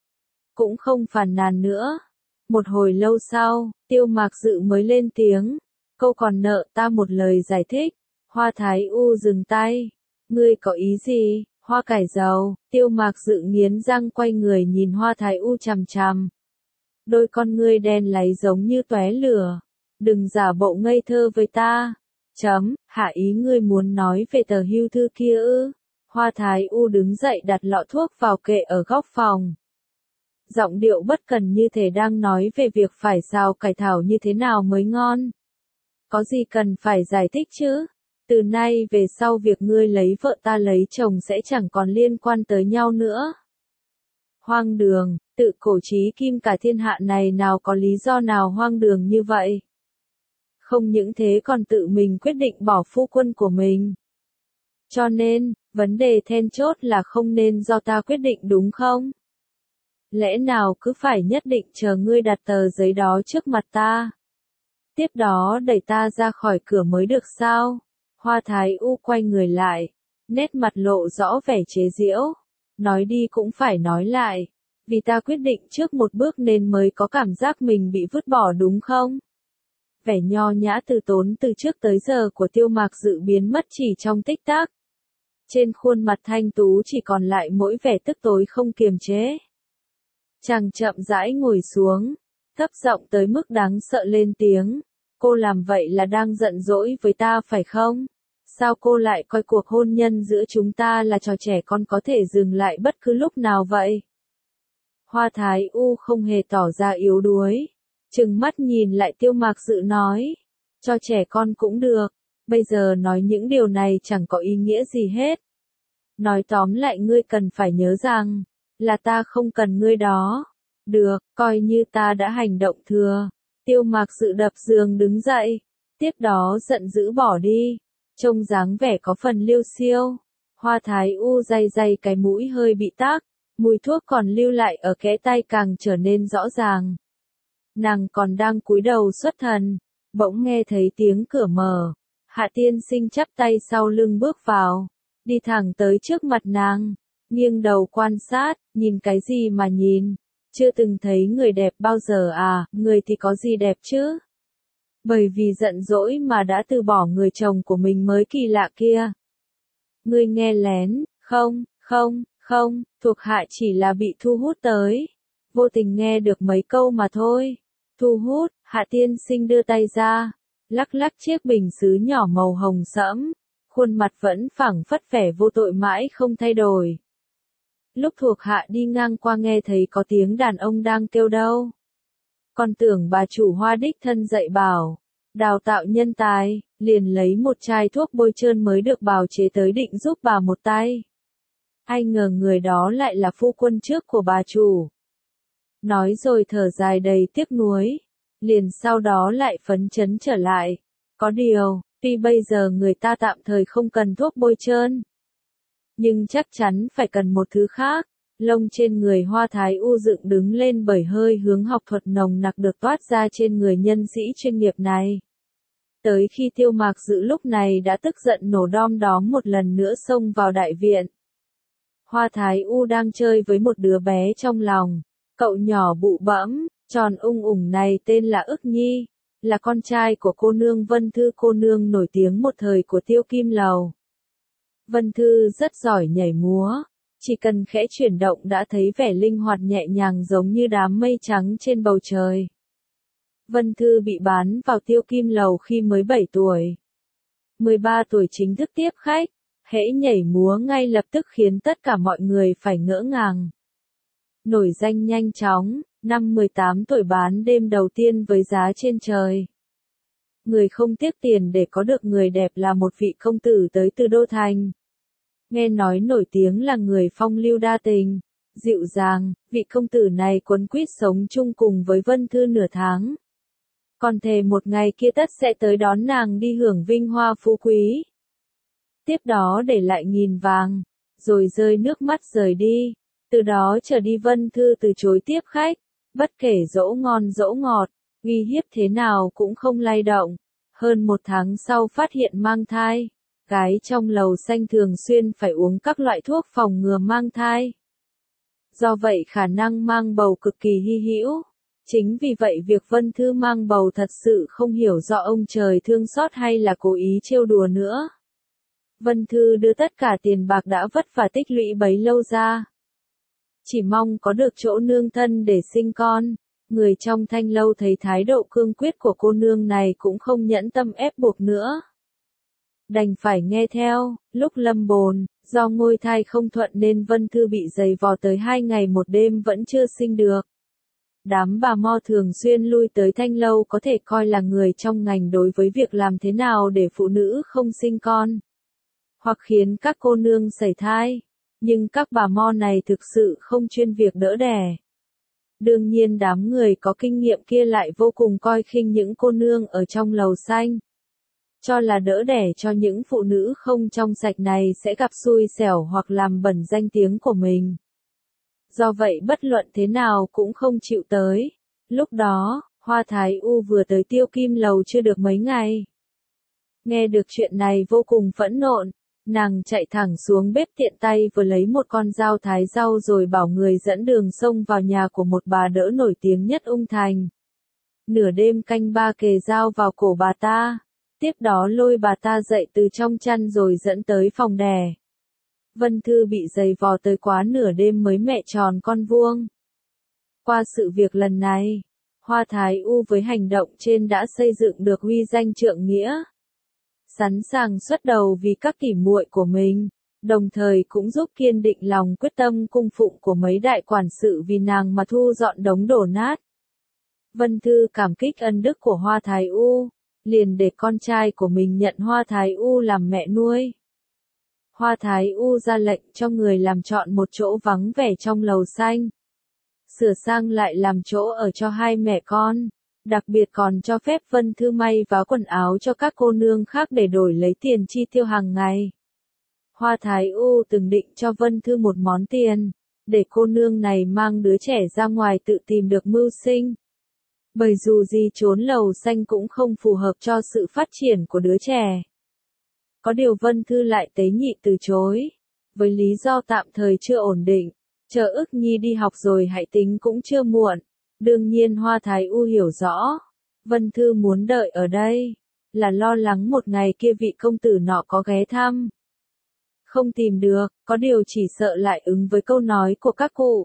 cũng không phàn nàn nữa. Một hồi lâu sau, Tiêu Mạc Dự mới lên tiếng, câu còn nợ ta một lời giải thích. Hoa Thái U dừng tay, ngươi có ý gì? Hoa cải dầu. Tiêu Mạc Dự nghiến răng quay người nhìn Hoa Thái U chằm chằm. Đôi con ngươi đen láy giống như tóe lửa. Đừng giả bộ ngây thơ với ta. Hạ ý ngươi muốn nói về tờ hưu thư kia ư? Hoa Thái U đứng dậy đặt lọ thuốc vào kệ ở góc phòng. Giọng điệu bất cần như thể đang nói về việc phải xào cải thảo như thế nào mới ngon. Có gì cần phải giải thích chứ? Từ nay về sau việc ngươi lấy vợ ta lấy chồng sẽ chẳng còn liên quan tới nhau nữa. Hoang đường, tự cổ chí kim cả thiên hạ này nào có lý do nào hoang đường như vậy. Không những thế còn tự mình quyết định bỏ phu quân của mình. Cho nên, vấn đề then chốt là không nên do ta quyết định đúng không? Lẽ nào cứ phải nhất định chờ ngươi đặt tờ giấy đó trước mặt ta? Tiếp đó đẩy ta ra khỏi cửa mới được sao? Hoa Thái U quay người lại, nét mặt lộ rõ vẻ chế giễu. Nói đi cũng phải nói lại, vì ta quyết định trước một bước nên mới có cảm giác mình bị vứt bỏ đúng không? Vẻ nho nhã từ tốn từ trước tới giờ của Tiêu Mạc Dự biến mất chỉ trong tích tắc. Trên khuôn mặt thanh tú chỉ còn lại mỗi vẻ tức tối không kiềm chế. Chàng chậm rãi ngồi xuống, thấp giọng tới mức đáng sợ lên tiếng. Cô làm vậy là đang giận dỗi với ta phải không? Sao cô lại coi cuộc hôn nhân giữa chúng ta là trò trẻ con có thể dừng lại bất cứ lúc nào vậy? Hoa Thái U không hề tỏ ra yếu đuối. Trừng mắt nhìn lại Tiêu Mạc Dự nói. Cho trẻ con cũng được. Bây giờ nói những điều này chẳng có ý nghĩa gì hết. Nói tóm lại ngươi cần phải nhớ rằng, là ta không cần ngươi đó. Được, coi như ta đã hành động thừa. Tiêu Mạc Dự đập giường đứng dậy. Tiếp đó giận dữ bỏ đi. Trông dáng vẻ có phần liêu xiêu. Hoa Thái U day day cái mũi hơi bị tắc. Mùi thuốc còn lưu lại ở kẽ tay càng trở nên rõ ràng. Nàng còn đang cúi đầu xuất thần. Bỗng nghe thấy tiếng cửa mở. Hạ tiên sinh chắp tay sau lưng bước vào. Đi thẳng tới trước mặt nàng. Nghiêng đầu quan sát, nhìn cái gì mà nhìn. Chưa từng thấy người đẹp bao giờ à, người thì có gì đẹp chứ? Bởi vì giận dỗi mà đã từ bỏ người chồng của mình mới kỳ lạ kia. Ngươi nghe lén, không, thuộc hạ chỉ là bị thu hút tới. Vô tình nghe được mấy câu mà thôi. Thu hút, Hạ tiên sinh đưa tay ra. Lắc lắc chiếc bình sứ nhỏ màu hồng sẫm. Khuôn mặt vẫn phảng phất vẻ vô tội mãi không thay đổi. Lúc thuộc hạ đi ngang qua nghe thấy có tiếng đàn ông đang kêu đâu. Còn tưởng bà chủ Hoa đích thân dạy bảo, đào tạo nhân tài, liền lấy một chai thuốc bôi trơn mới được bào chế tới định giúp bà một tay. Ai ngờ người đó lại là phu quân trước của bà chủ. Nói rồi thở dài đầy tiếc nuối, liền sau đó lại phấn chấn trở lại. Có điều, tuy bây giờ người ta tạm thời không cần thuốc bôi trơn, nhưng chắc chắn phải cần một thứ khác. Lông trên người Hoa Thái U dựng đứng lên bởi hơi hướng học thuật nồng nặc được toát ra trên người nhân sĩ chuyên nghiệp này. Tới khi Tiêu Mạc Dự lúc này đã tức giận nổ đom đóm một lần nữa xông vào đại viện. Hoa Thái U đang chơi với một đứa bé trong lòng. Cậu nhỏ bụ bẫm, tròn ủng này tên là Ức Nhi, là con trai của cô nương Vân Thư, cô nương nổi tiếng một thời của Tiêu Kim Lầu. Vân Thư rất giỏi nhảy múa, chỉ cần khẽ chuyển động đã thấy vẻ linh hoạt nhẹ nhàng giống như đám mây trắng trên bầu trời. Vân Thư bị bán vào Tiêu Kim Lầu khi mới 7 tuổi. 13 tuổi chính thức tiếp khách, hễ nhảy múa ngay lập tức khiến tất cả mọi người phải ngỡ ngàng. Nổi danh nhanh chóng, năm 18 tuổi bán đêm đầu tiên với giá trên trời. Người không tiếc tiền để có được người đẹp là một vị công tử tới từ Đô Thành. Nghe nói nổi tiếng là người phong lưu đa tình, dịu dàng, vị công tử này quấn quýt sống chung cùng với Vân Thư nửa tháng. Còn thề một ngày kia tất sẽ tới đón nàng đi hưởng vinh hoa phú quý. Tiếp đó để lại nghìn vàng, rồi rơi nước mắt rời đi. Từ đó trở đi Vân Thư từ chối tiếp khách, bất kể dỗ ngon dỗ ngọt, uy hiếp thế nào cũng không lay động. Hơn một tháng sau phát hiện mang thai. Gái trong lầu xanh thường xuyên phải uống các loại thuốc phòng ngừa mang thai. Do vậy khả năng mang bầu cực kỳ hy hữu. Chính vì vậy việc Vân Thư mang bầu thật sự không hiểu do ông trời thương xót hay là cố ý trêu đùa nữa. Vân Thư đưa tất cả tiền bạc đã vất vả tích lũy bấy lâu ra. Chỉ mong có được chỗ nương thân để sinh con. Người trong thanh lâu thấy thái độ cương quyết của cô nương này cũng không nhẫn tâm ép buộc nữa. đành phải nghe theo. Lúc lâm bồn, do ngôi thai không thuận nên Vân Thư bị giày vò tới 2 ngày 1 đêm vẫn chưa sinh được. Đám bà mo thường xuyên lui tới Thanh Lâu có thể coi là người trong ngành đối với việc làm thế nào để phụ nữ không sinh con, hoặc khiến các cô nương sẩy thai. Nhưng các bà mo này thực sự không chuyên việc đỡ đẻ. Đương nhiên đám người có kinh nghiệm kia lại vô cùng coi khinh những cô nương ở trong lầu xanh. Cho là đỡ đẻ cho những phụ nữ không trong sạch này sẽ gặp xui xẻo hoặc làm bẩn danh tiếng của mình. Do vậy bất luận thế nào cũng không chịu tới. Lúc đó, Hoa Thái U vừa tới Tiêu Kim Lầu chưa được mấy ngày. Nghe được chuyện này vô cùng phẫn nộ, nàng chạy thẳng xuống bếp tiện tay vừa lấy một con dao thái rau rồi bảo người dẫn đường xông vào nhà của một bà đỡ nổi tiếng nhất Ung Thành. Nửa đêm canh ba kề dao vào cổ bà ta, tiếp đó lôi bà ta dậy từ trong chăn rồi dẫn tới phòng đẻ. Vân Thư bị giày vò tới quá nửa đêm mới mẹ tròn con vuông. Qua sự việc lần này, Hoa Thái U với hành động trên đã xây dựng được huy danh trượng nghĩa. Sẵn sàng xuất đầu vì các tỉ muội của mình, đồng thời cũng giúp kiên định lòng quyết tâm cung phụng của mấy đại quản sự vì nàng mà thu dọn đống đổ nát. Vân Thư cảm kích ân đức của Hoa Thái U, liền để con trai của mình nhận Hoa Thái U làm mẹ nuôi. Hoa Thái U ra lệnh cho người làm chọn một chỗ vắng vẻ trong lầu xanh, sửa sang lại làm chỗ ở cho hai mẹ con, đặc biệt còn cho phép Vân Thư may vá quần áo cho các cô nương khác để đổi lấy tiền chi tiêu hàng ngày. Hoa Thái U từng định cho Vân Thư một món tiền, để cô nương này mang đứa trẻ ra ngoài tự tìm được mưu sinh. Bởi dù gì chốn lầu xanh cũng không phù hợp cho sự phát triển của đứa trẻ. Có điều Vân Thư lại tế nhị từ chối, với lý do tạm thời chưa ổn định, chờ ức nhi đi học rồi hãy tính cũng chưa muộn. Đương nhiên Hoa Thái U hiểu rõ, Vân Thư muốn đợi ở đây, là lo lắng một ngày kia vị công tử nọ có ghé thăm. Không tìm được, có điều chỉ sợ lại ứng với câu nói của các cụ.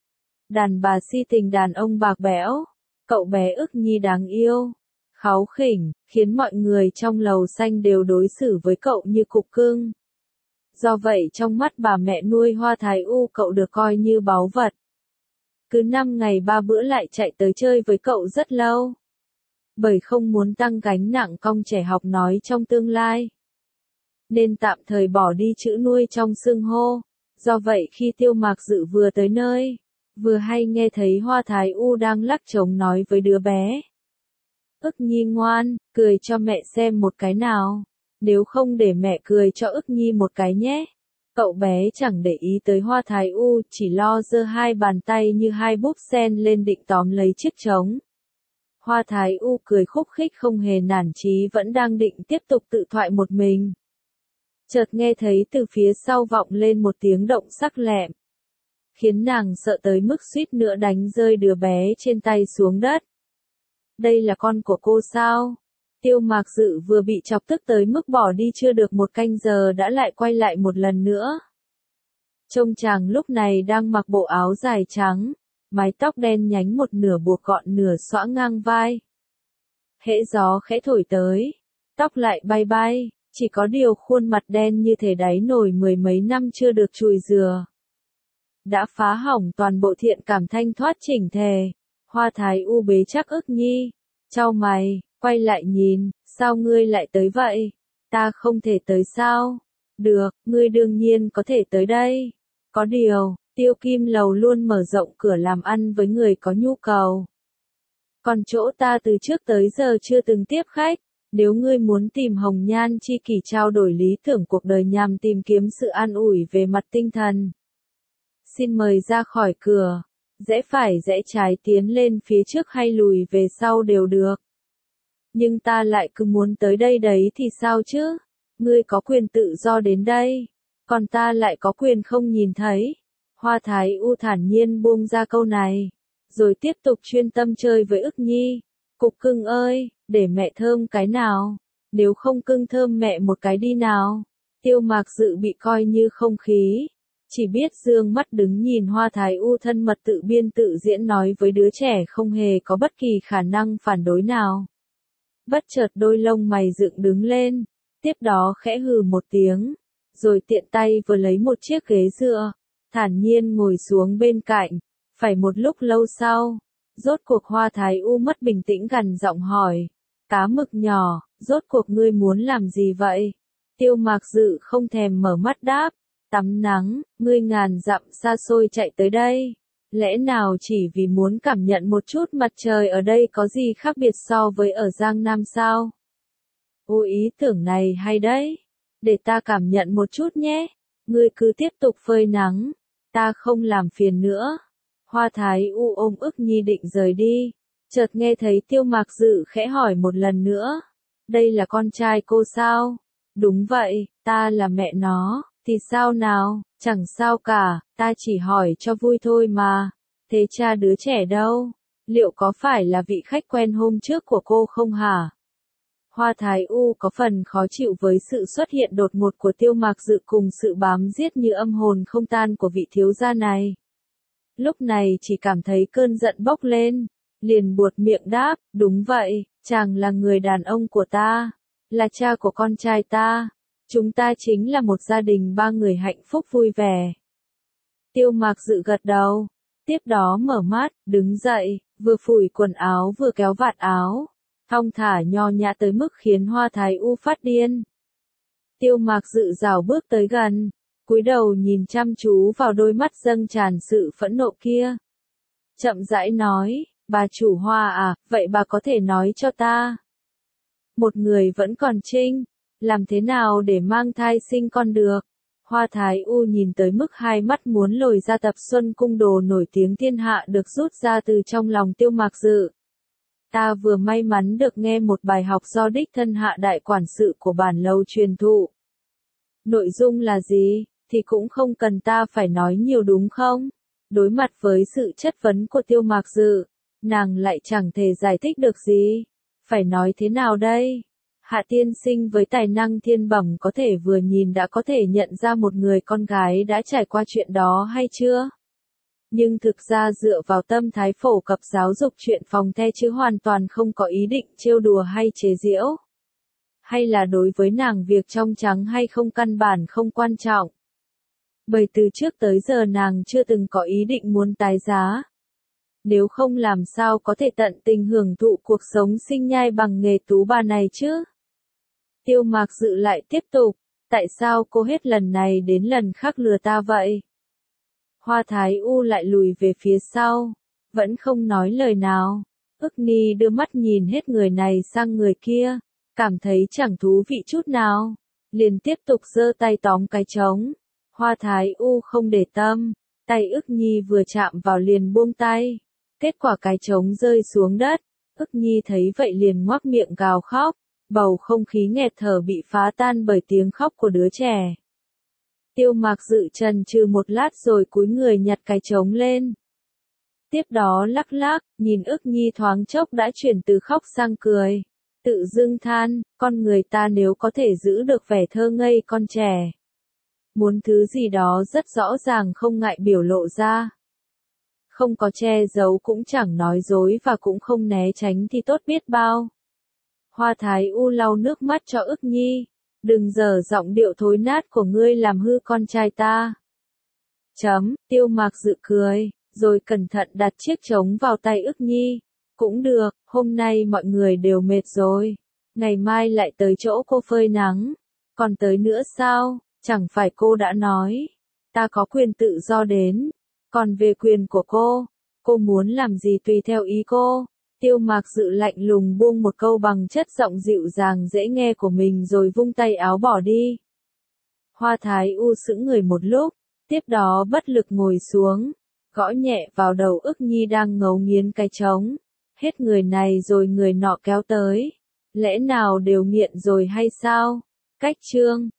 Đàn bà si tình đàn ông bạc bẽo, cậu bé ức nhi đáng yêu, kháu khỉnh, khiến mọi người trong lầu xanh đều đối xử với cậu như cục cưng. Do vậy trong mắt bà mẹ nuôi Hoa Thái U cậu được coi như báu vật. Cứ 5 ngày 3 bữa lại chạy tới chơi với cậu rất lâu. Bởi không muốn tăng gánh nặng cong trẻ học nói trong tương lai, nên tạm thời bỏ đi chữ nuôi trong xưng hô. Do vậy khi Tiêu Mạc Dự vừa tới nơi, vừa hay nghe thấy Hoa Thái U đang lắc trống nói với đứa bé. Ức nhi ngoan, cười cho mẹ xem một cái nào. Nếu không để mẹ cười cho ức nhi một cái nhé. Cậu bé chẳng để ý tới Hoa Thái U, chỉ lo giơ hai bàn tay như hai búp sen lên định tóm lấy chiếc trống. Hoa Thái U cười khúc khích không hề nản chí vẫn đang định tiếp tục tự thoại một mình. Chợt nghe thấy từ phía sau vọng lên một tiếng động sắc lẹm, khiến nàng sợ tới mức suýt nữa đánh rơi đứa bé trên tay xuống đất. Đây là con của cô sao? Tiêu Mạc Dự vừa bị chọc tức tới mức bỏ đi chưa được một canh giờ đã lại quay lại một lần nữa. Trông chàng lúc này đang mặc bộ áo dài trắng, mái tóc đen nhánh một nửa buộc gọn nửa xõa ngang vai. Hễ gió khẽ thổi tới, tóc lại bay bay, chỉ có điều khuôn mặt đen như thể đáy nồi mười mấy năm chưa được chùi rửa. Đã phá hỏng toàn bộ thiện cảm thanh thoát chỉnh tề. Hoa Thái U bế chắc ức nhi, chau mày, quay lại nhìn, sao ngươi lại tới vậy? Ta không thể tới sao? Được, ngươi đương nhiên có thể tới đây. Có điều, Tiêu Kim Lầu luôn mở rộng cửa làm ăn với người có nhu cầu. Còn chỗ ta từ trước tới giờ chưa từng tiếp khách. Nếu ngươi muốn tìm hồng nhan chi kỷ trao đổi lý tưởng cuộc đời nhằm tìm kiếm sự an ủi về mặt tinh thần, xin mời ra khỏi cửa. Rẽ phải rẽ trái tiến lên phía trước hay lùi về sau đều được. Nhưng ta lại cứ muốn tới đây đấy thì sao chứ? Ngươi có quyền tự do đến đây, còn ta lại có quyền không nhìn thấy. Hoa Thái U thản nhiên buông ra câu này, rồi tiếp tục chuyên tâm chơi với ức nhi. Cục cưng ơi, để mẹ thơm cái nào, nếu không cưng thơm mẹ một cái đi nào. Tiêu Mạc Dự bị coi như không khí, chỉ biết dương mắt đứng nhìn Hoa Thái U thân mật tự biên tự diễn nói với đứa trẻ không hề có bất kỳ khả năng phản đối nào. Bất chợt đôi lông mày dựng đứng lên, tiếp đó khẽ hừ một tiếng, rồi tiện tay vừa lấy một chiếc ghế dựa, thản nhiên ngồi xuống bên cạnh. Phải một lúc lâu sau, rốt cuộc Hoa Thái U mất bình tĩnh gằn giọng hỏi, cá mực nhỏ, rốt cuộc ngươi muốn làm gì vậy? Tiêu Mạc Dự không thèm mở mắt đáp, tắm nắng, ngươi ngàn dặm xa xôi chạy tới đây. Lẽ nào chỉ vì muốn cảm nhận một chút mặt trời ở đây có gì khác biệt so với ở Giang Nam sao? Ô, ý tưởng này hay đấy. Để ta cảm nhận một chút nhé. Ngươi cứ tiếp tục phơi nắng. Ta không làm phiền nữa. Hoa Thái U ôm ức nhi định rời đi. Chợt nghe thấy Tiêu Mạc Dự khẽ hỏi một lần nữa. Đây là con trai cô sao? Đúng vậy, ta là mẹ nó. Thì sao nào? Chẳng sao cả, ta chỉ hỏi cho vui thôi mà. Thế cha đứa trẻ đâu? Liệu có phải là vị khách quen hôm trước của cô không hả? Hoa Thái U có phần khó chịu với sự xuất hiện đột ngột của Tiêu Mạc Dự cùng sự bám giết như âm hồn không tan của vị thiếu gia này. Lúc này chỉ cảm thấy cơn giận bốc lên, liền buột miệng đáp, đúng vậy, chàng là người đàn ông của ta, là cha của con trai ta. Chúng ta chính là một gia đình ba người hạnh phúc vui vẻ. Tiêu Mạc Dự gật đầu, tiếp đó mở mắt, đứng dậy, vừa phủi quần áo vừa kéo vạt áo, thong thả nho nhã tới mức khiến Hoa Thái U phát điên. Tiêu Mạc Dự rảo bước tới gần, cúi đầu nhìn chăm chú vào đôi mắt dâng tràn sự phẫn nộ kia. Chậm rãi nói, bà chủ Hoa à, vậy bà có thể nói cho ta. Một người vẫn còn trinh, làm thế nào để mang thai sinh con được? Hoa Thái U nhìn tới mức hai mắt muốn lồi ra tập Xuân Cung đồ nổi tiếng thiên hạ được rút ra từ trong lòng Tiêu Mạc Dự. Ta vừa may mắn được nghe một bài học do đích thân hạ đại quản sự của bản lầu truyền thụ. Nội dung là gì, thì cũng không cần ta phải nói nhiều đúng không? Đối mặt với sự chất vấn của Tiêu Mạc Dự, nàng lại chẳng thể giải thích được gì. Phải nói thế nào đây? Hạ tiên sinh với tài năng thiên bẩm có thể vừa nhìn đã có thể nhận ra một người con gái đã trải qua chuyện đó hay chưa? Nhưng thực ra dựa vào tâm thái phổ cập giáo dục chuyện phòng the chứ hoàn toàn không có ý định trêu đùa hay chế giễu. Hay là đối với nàng việc trong trắng hay không căn bản không quan trọng. Bởi từ trước tới giờ nàng chưa từng có ý định muốn tái giá. Nếu không làm sao có thể tận tình hưởng thụ cuộc sống sinh nhai bằng nghề tú bà này chứ? Tiêu Mạc Dự lại tiếp tục, tại sao cô hết lần này đến lần khác lừa ta vậy? Hoa Thái U lại lùi về phía sau, vẫn không nói lời nào. Ức Ni đưa mắt nhìn hết người này sang người kia, cảm thấy chẳng thú vị chút nào, liền tiếp tục giơ tay tóm cái trống. Hoa Thái U không để tâm, tay Ức Nhi vừa chạm vào liền buông tay, kết quả cái trống rơi xuống đất. Ức Nhi thấy vậy liền ngoác miệng gào khóc, bầu không khí nghẹt thở bị phá tan bởi tiếng khóc của đứa trẻ. Tiêu Mạc Dự chần chừ một lát rồi cúi người nhặt cái trống lên. Tiếp đó lắc lắc, nhìn Ức Nhi thoáng chốc đã chuyển từ khóc sang cười. Tự dưng than, con người ta nếu có thể giữ được vẻ thơ ngây con trẻ. Muốn thứ gì đó rất rõ ràng không ngại biểu lộ ra. Không có che giấu cũng chẳng nói dối và cũng không né tránh thì tốt biết bao. Hoa Thái U lau nước mắt cho Ức Nhi. Đừng dở giọng điệu thối nát của ngươi làm hư con trai ta. Tiêu Mạc Dự cười, rồi cẩn thận đặt chiếc trống vào tay Ức Nhi. Cũng được, hôm nay mọi người đều mệt rồi. Ngày mai lại tới chỗ cô phơi nắng. Còn tới nữa sao, chẳng phải cô đã nói. Ta có quyền tự do đến. Còn về quyền của cô muốn làm gì tùy theo ý cô. Tiêu Mạc Dự lạnh lùng buông một câu bằng chất giọng dịu dàng dễ nghe của mình rồi vung tay áo bỏ đi. Hoa Thái U sững người một lúc, tiếp đó bất lực ngồi xuống, gõ nhẹ vào đầu Ức Nhi đang ngấu nghiến cái trống. Hết người này rồi người nọ kéo tới. Lẽ nào đều nghiện rồi hay sao? Cách chương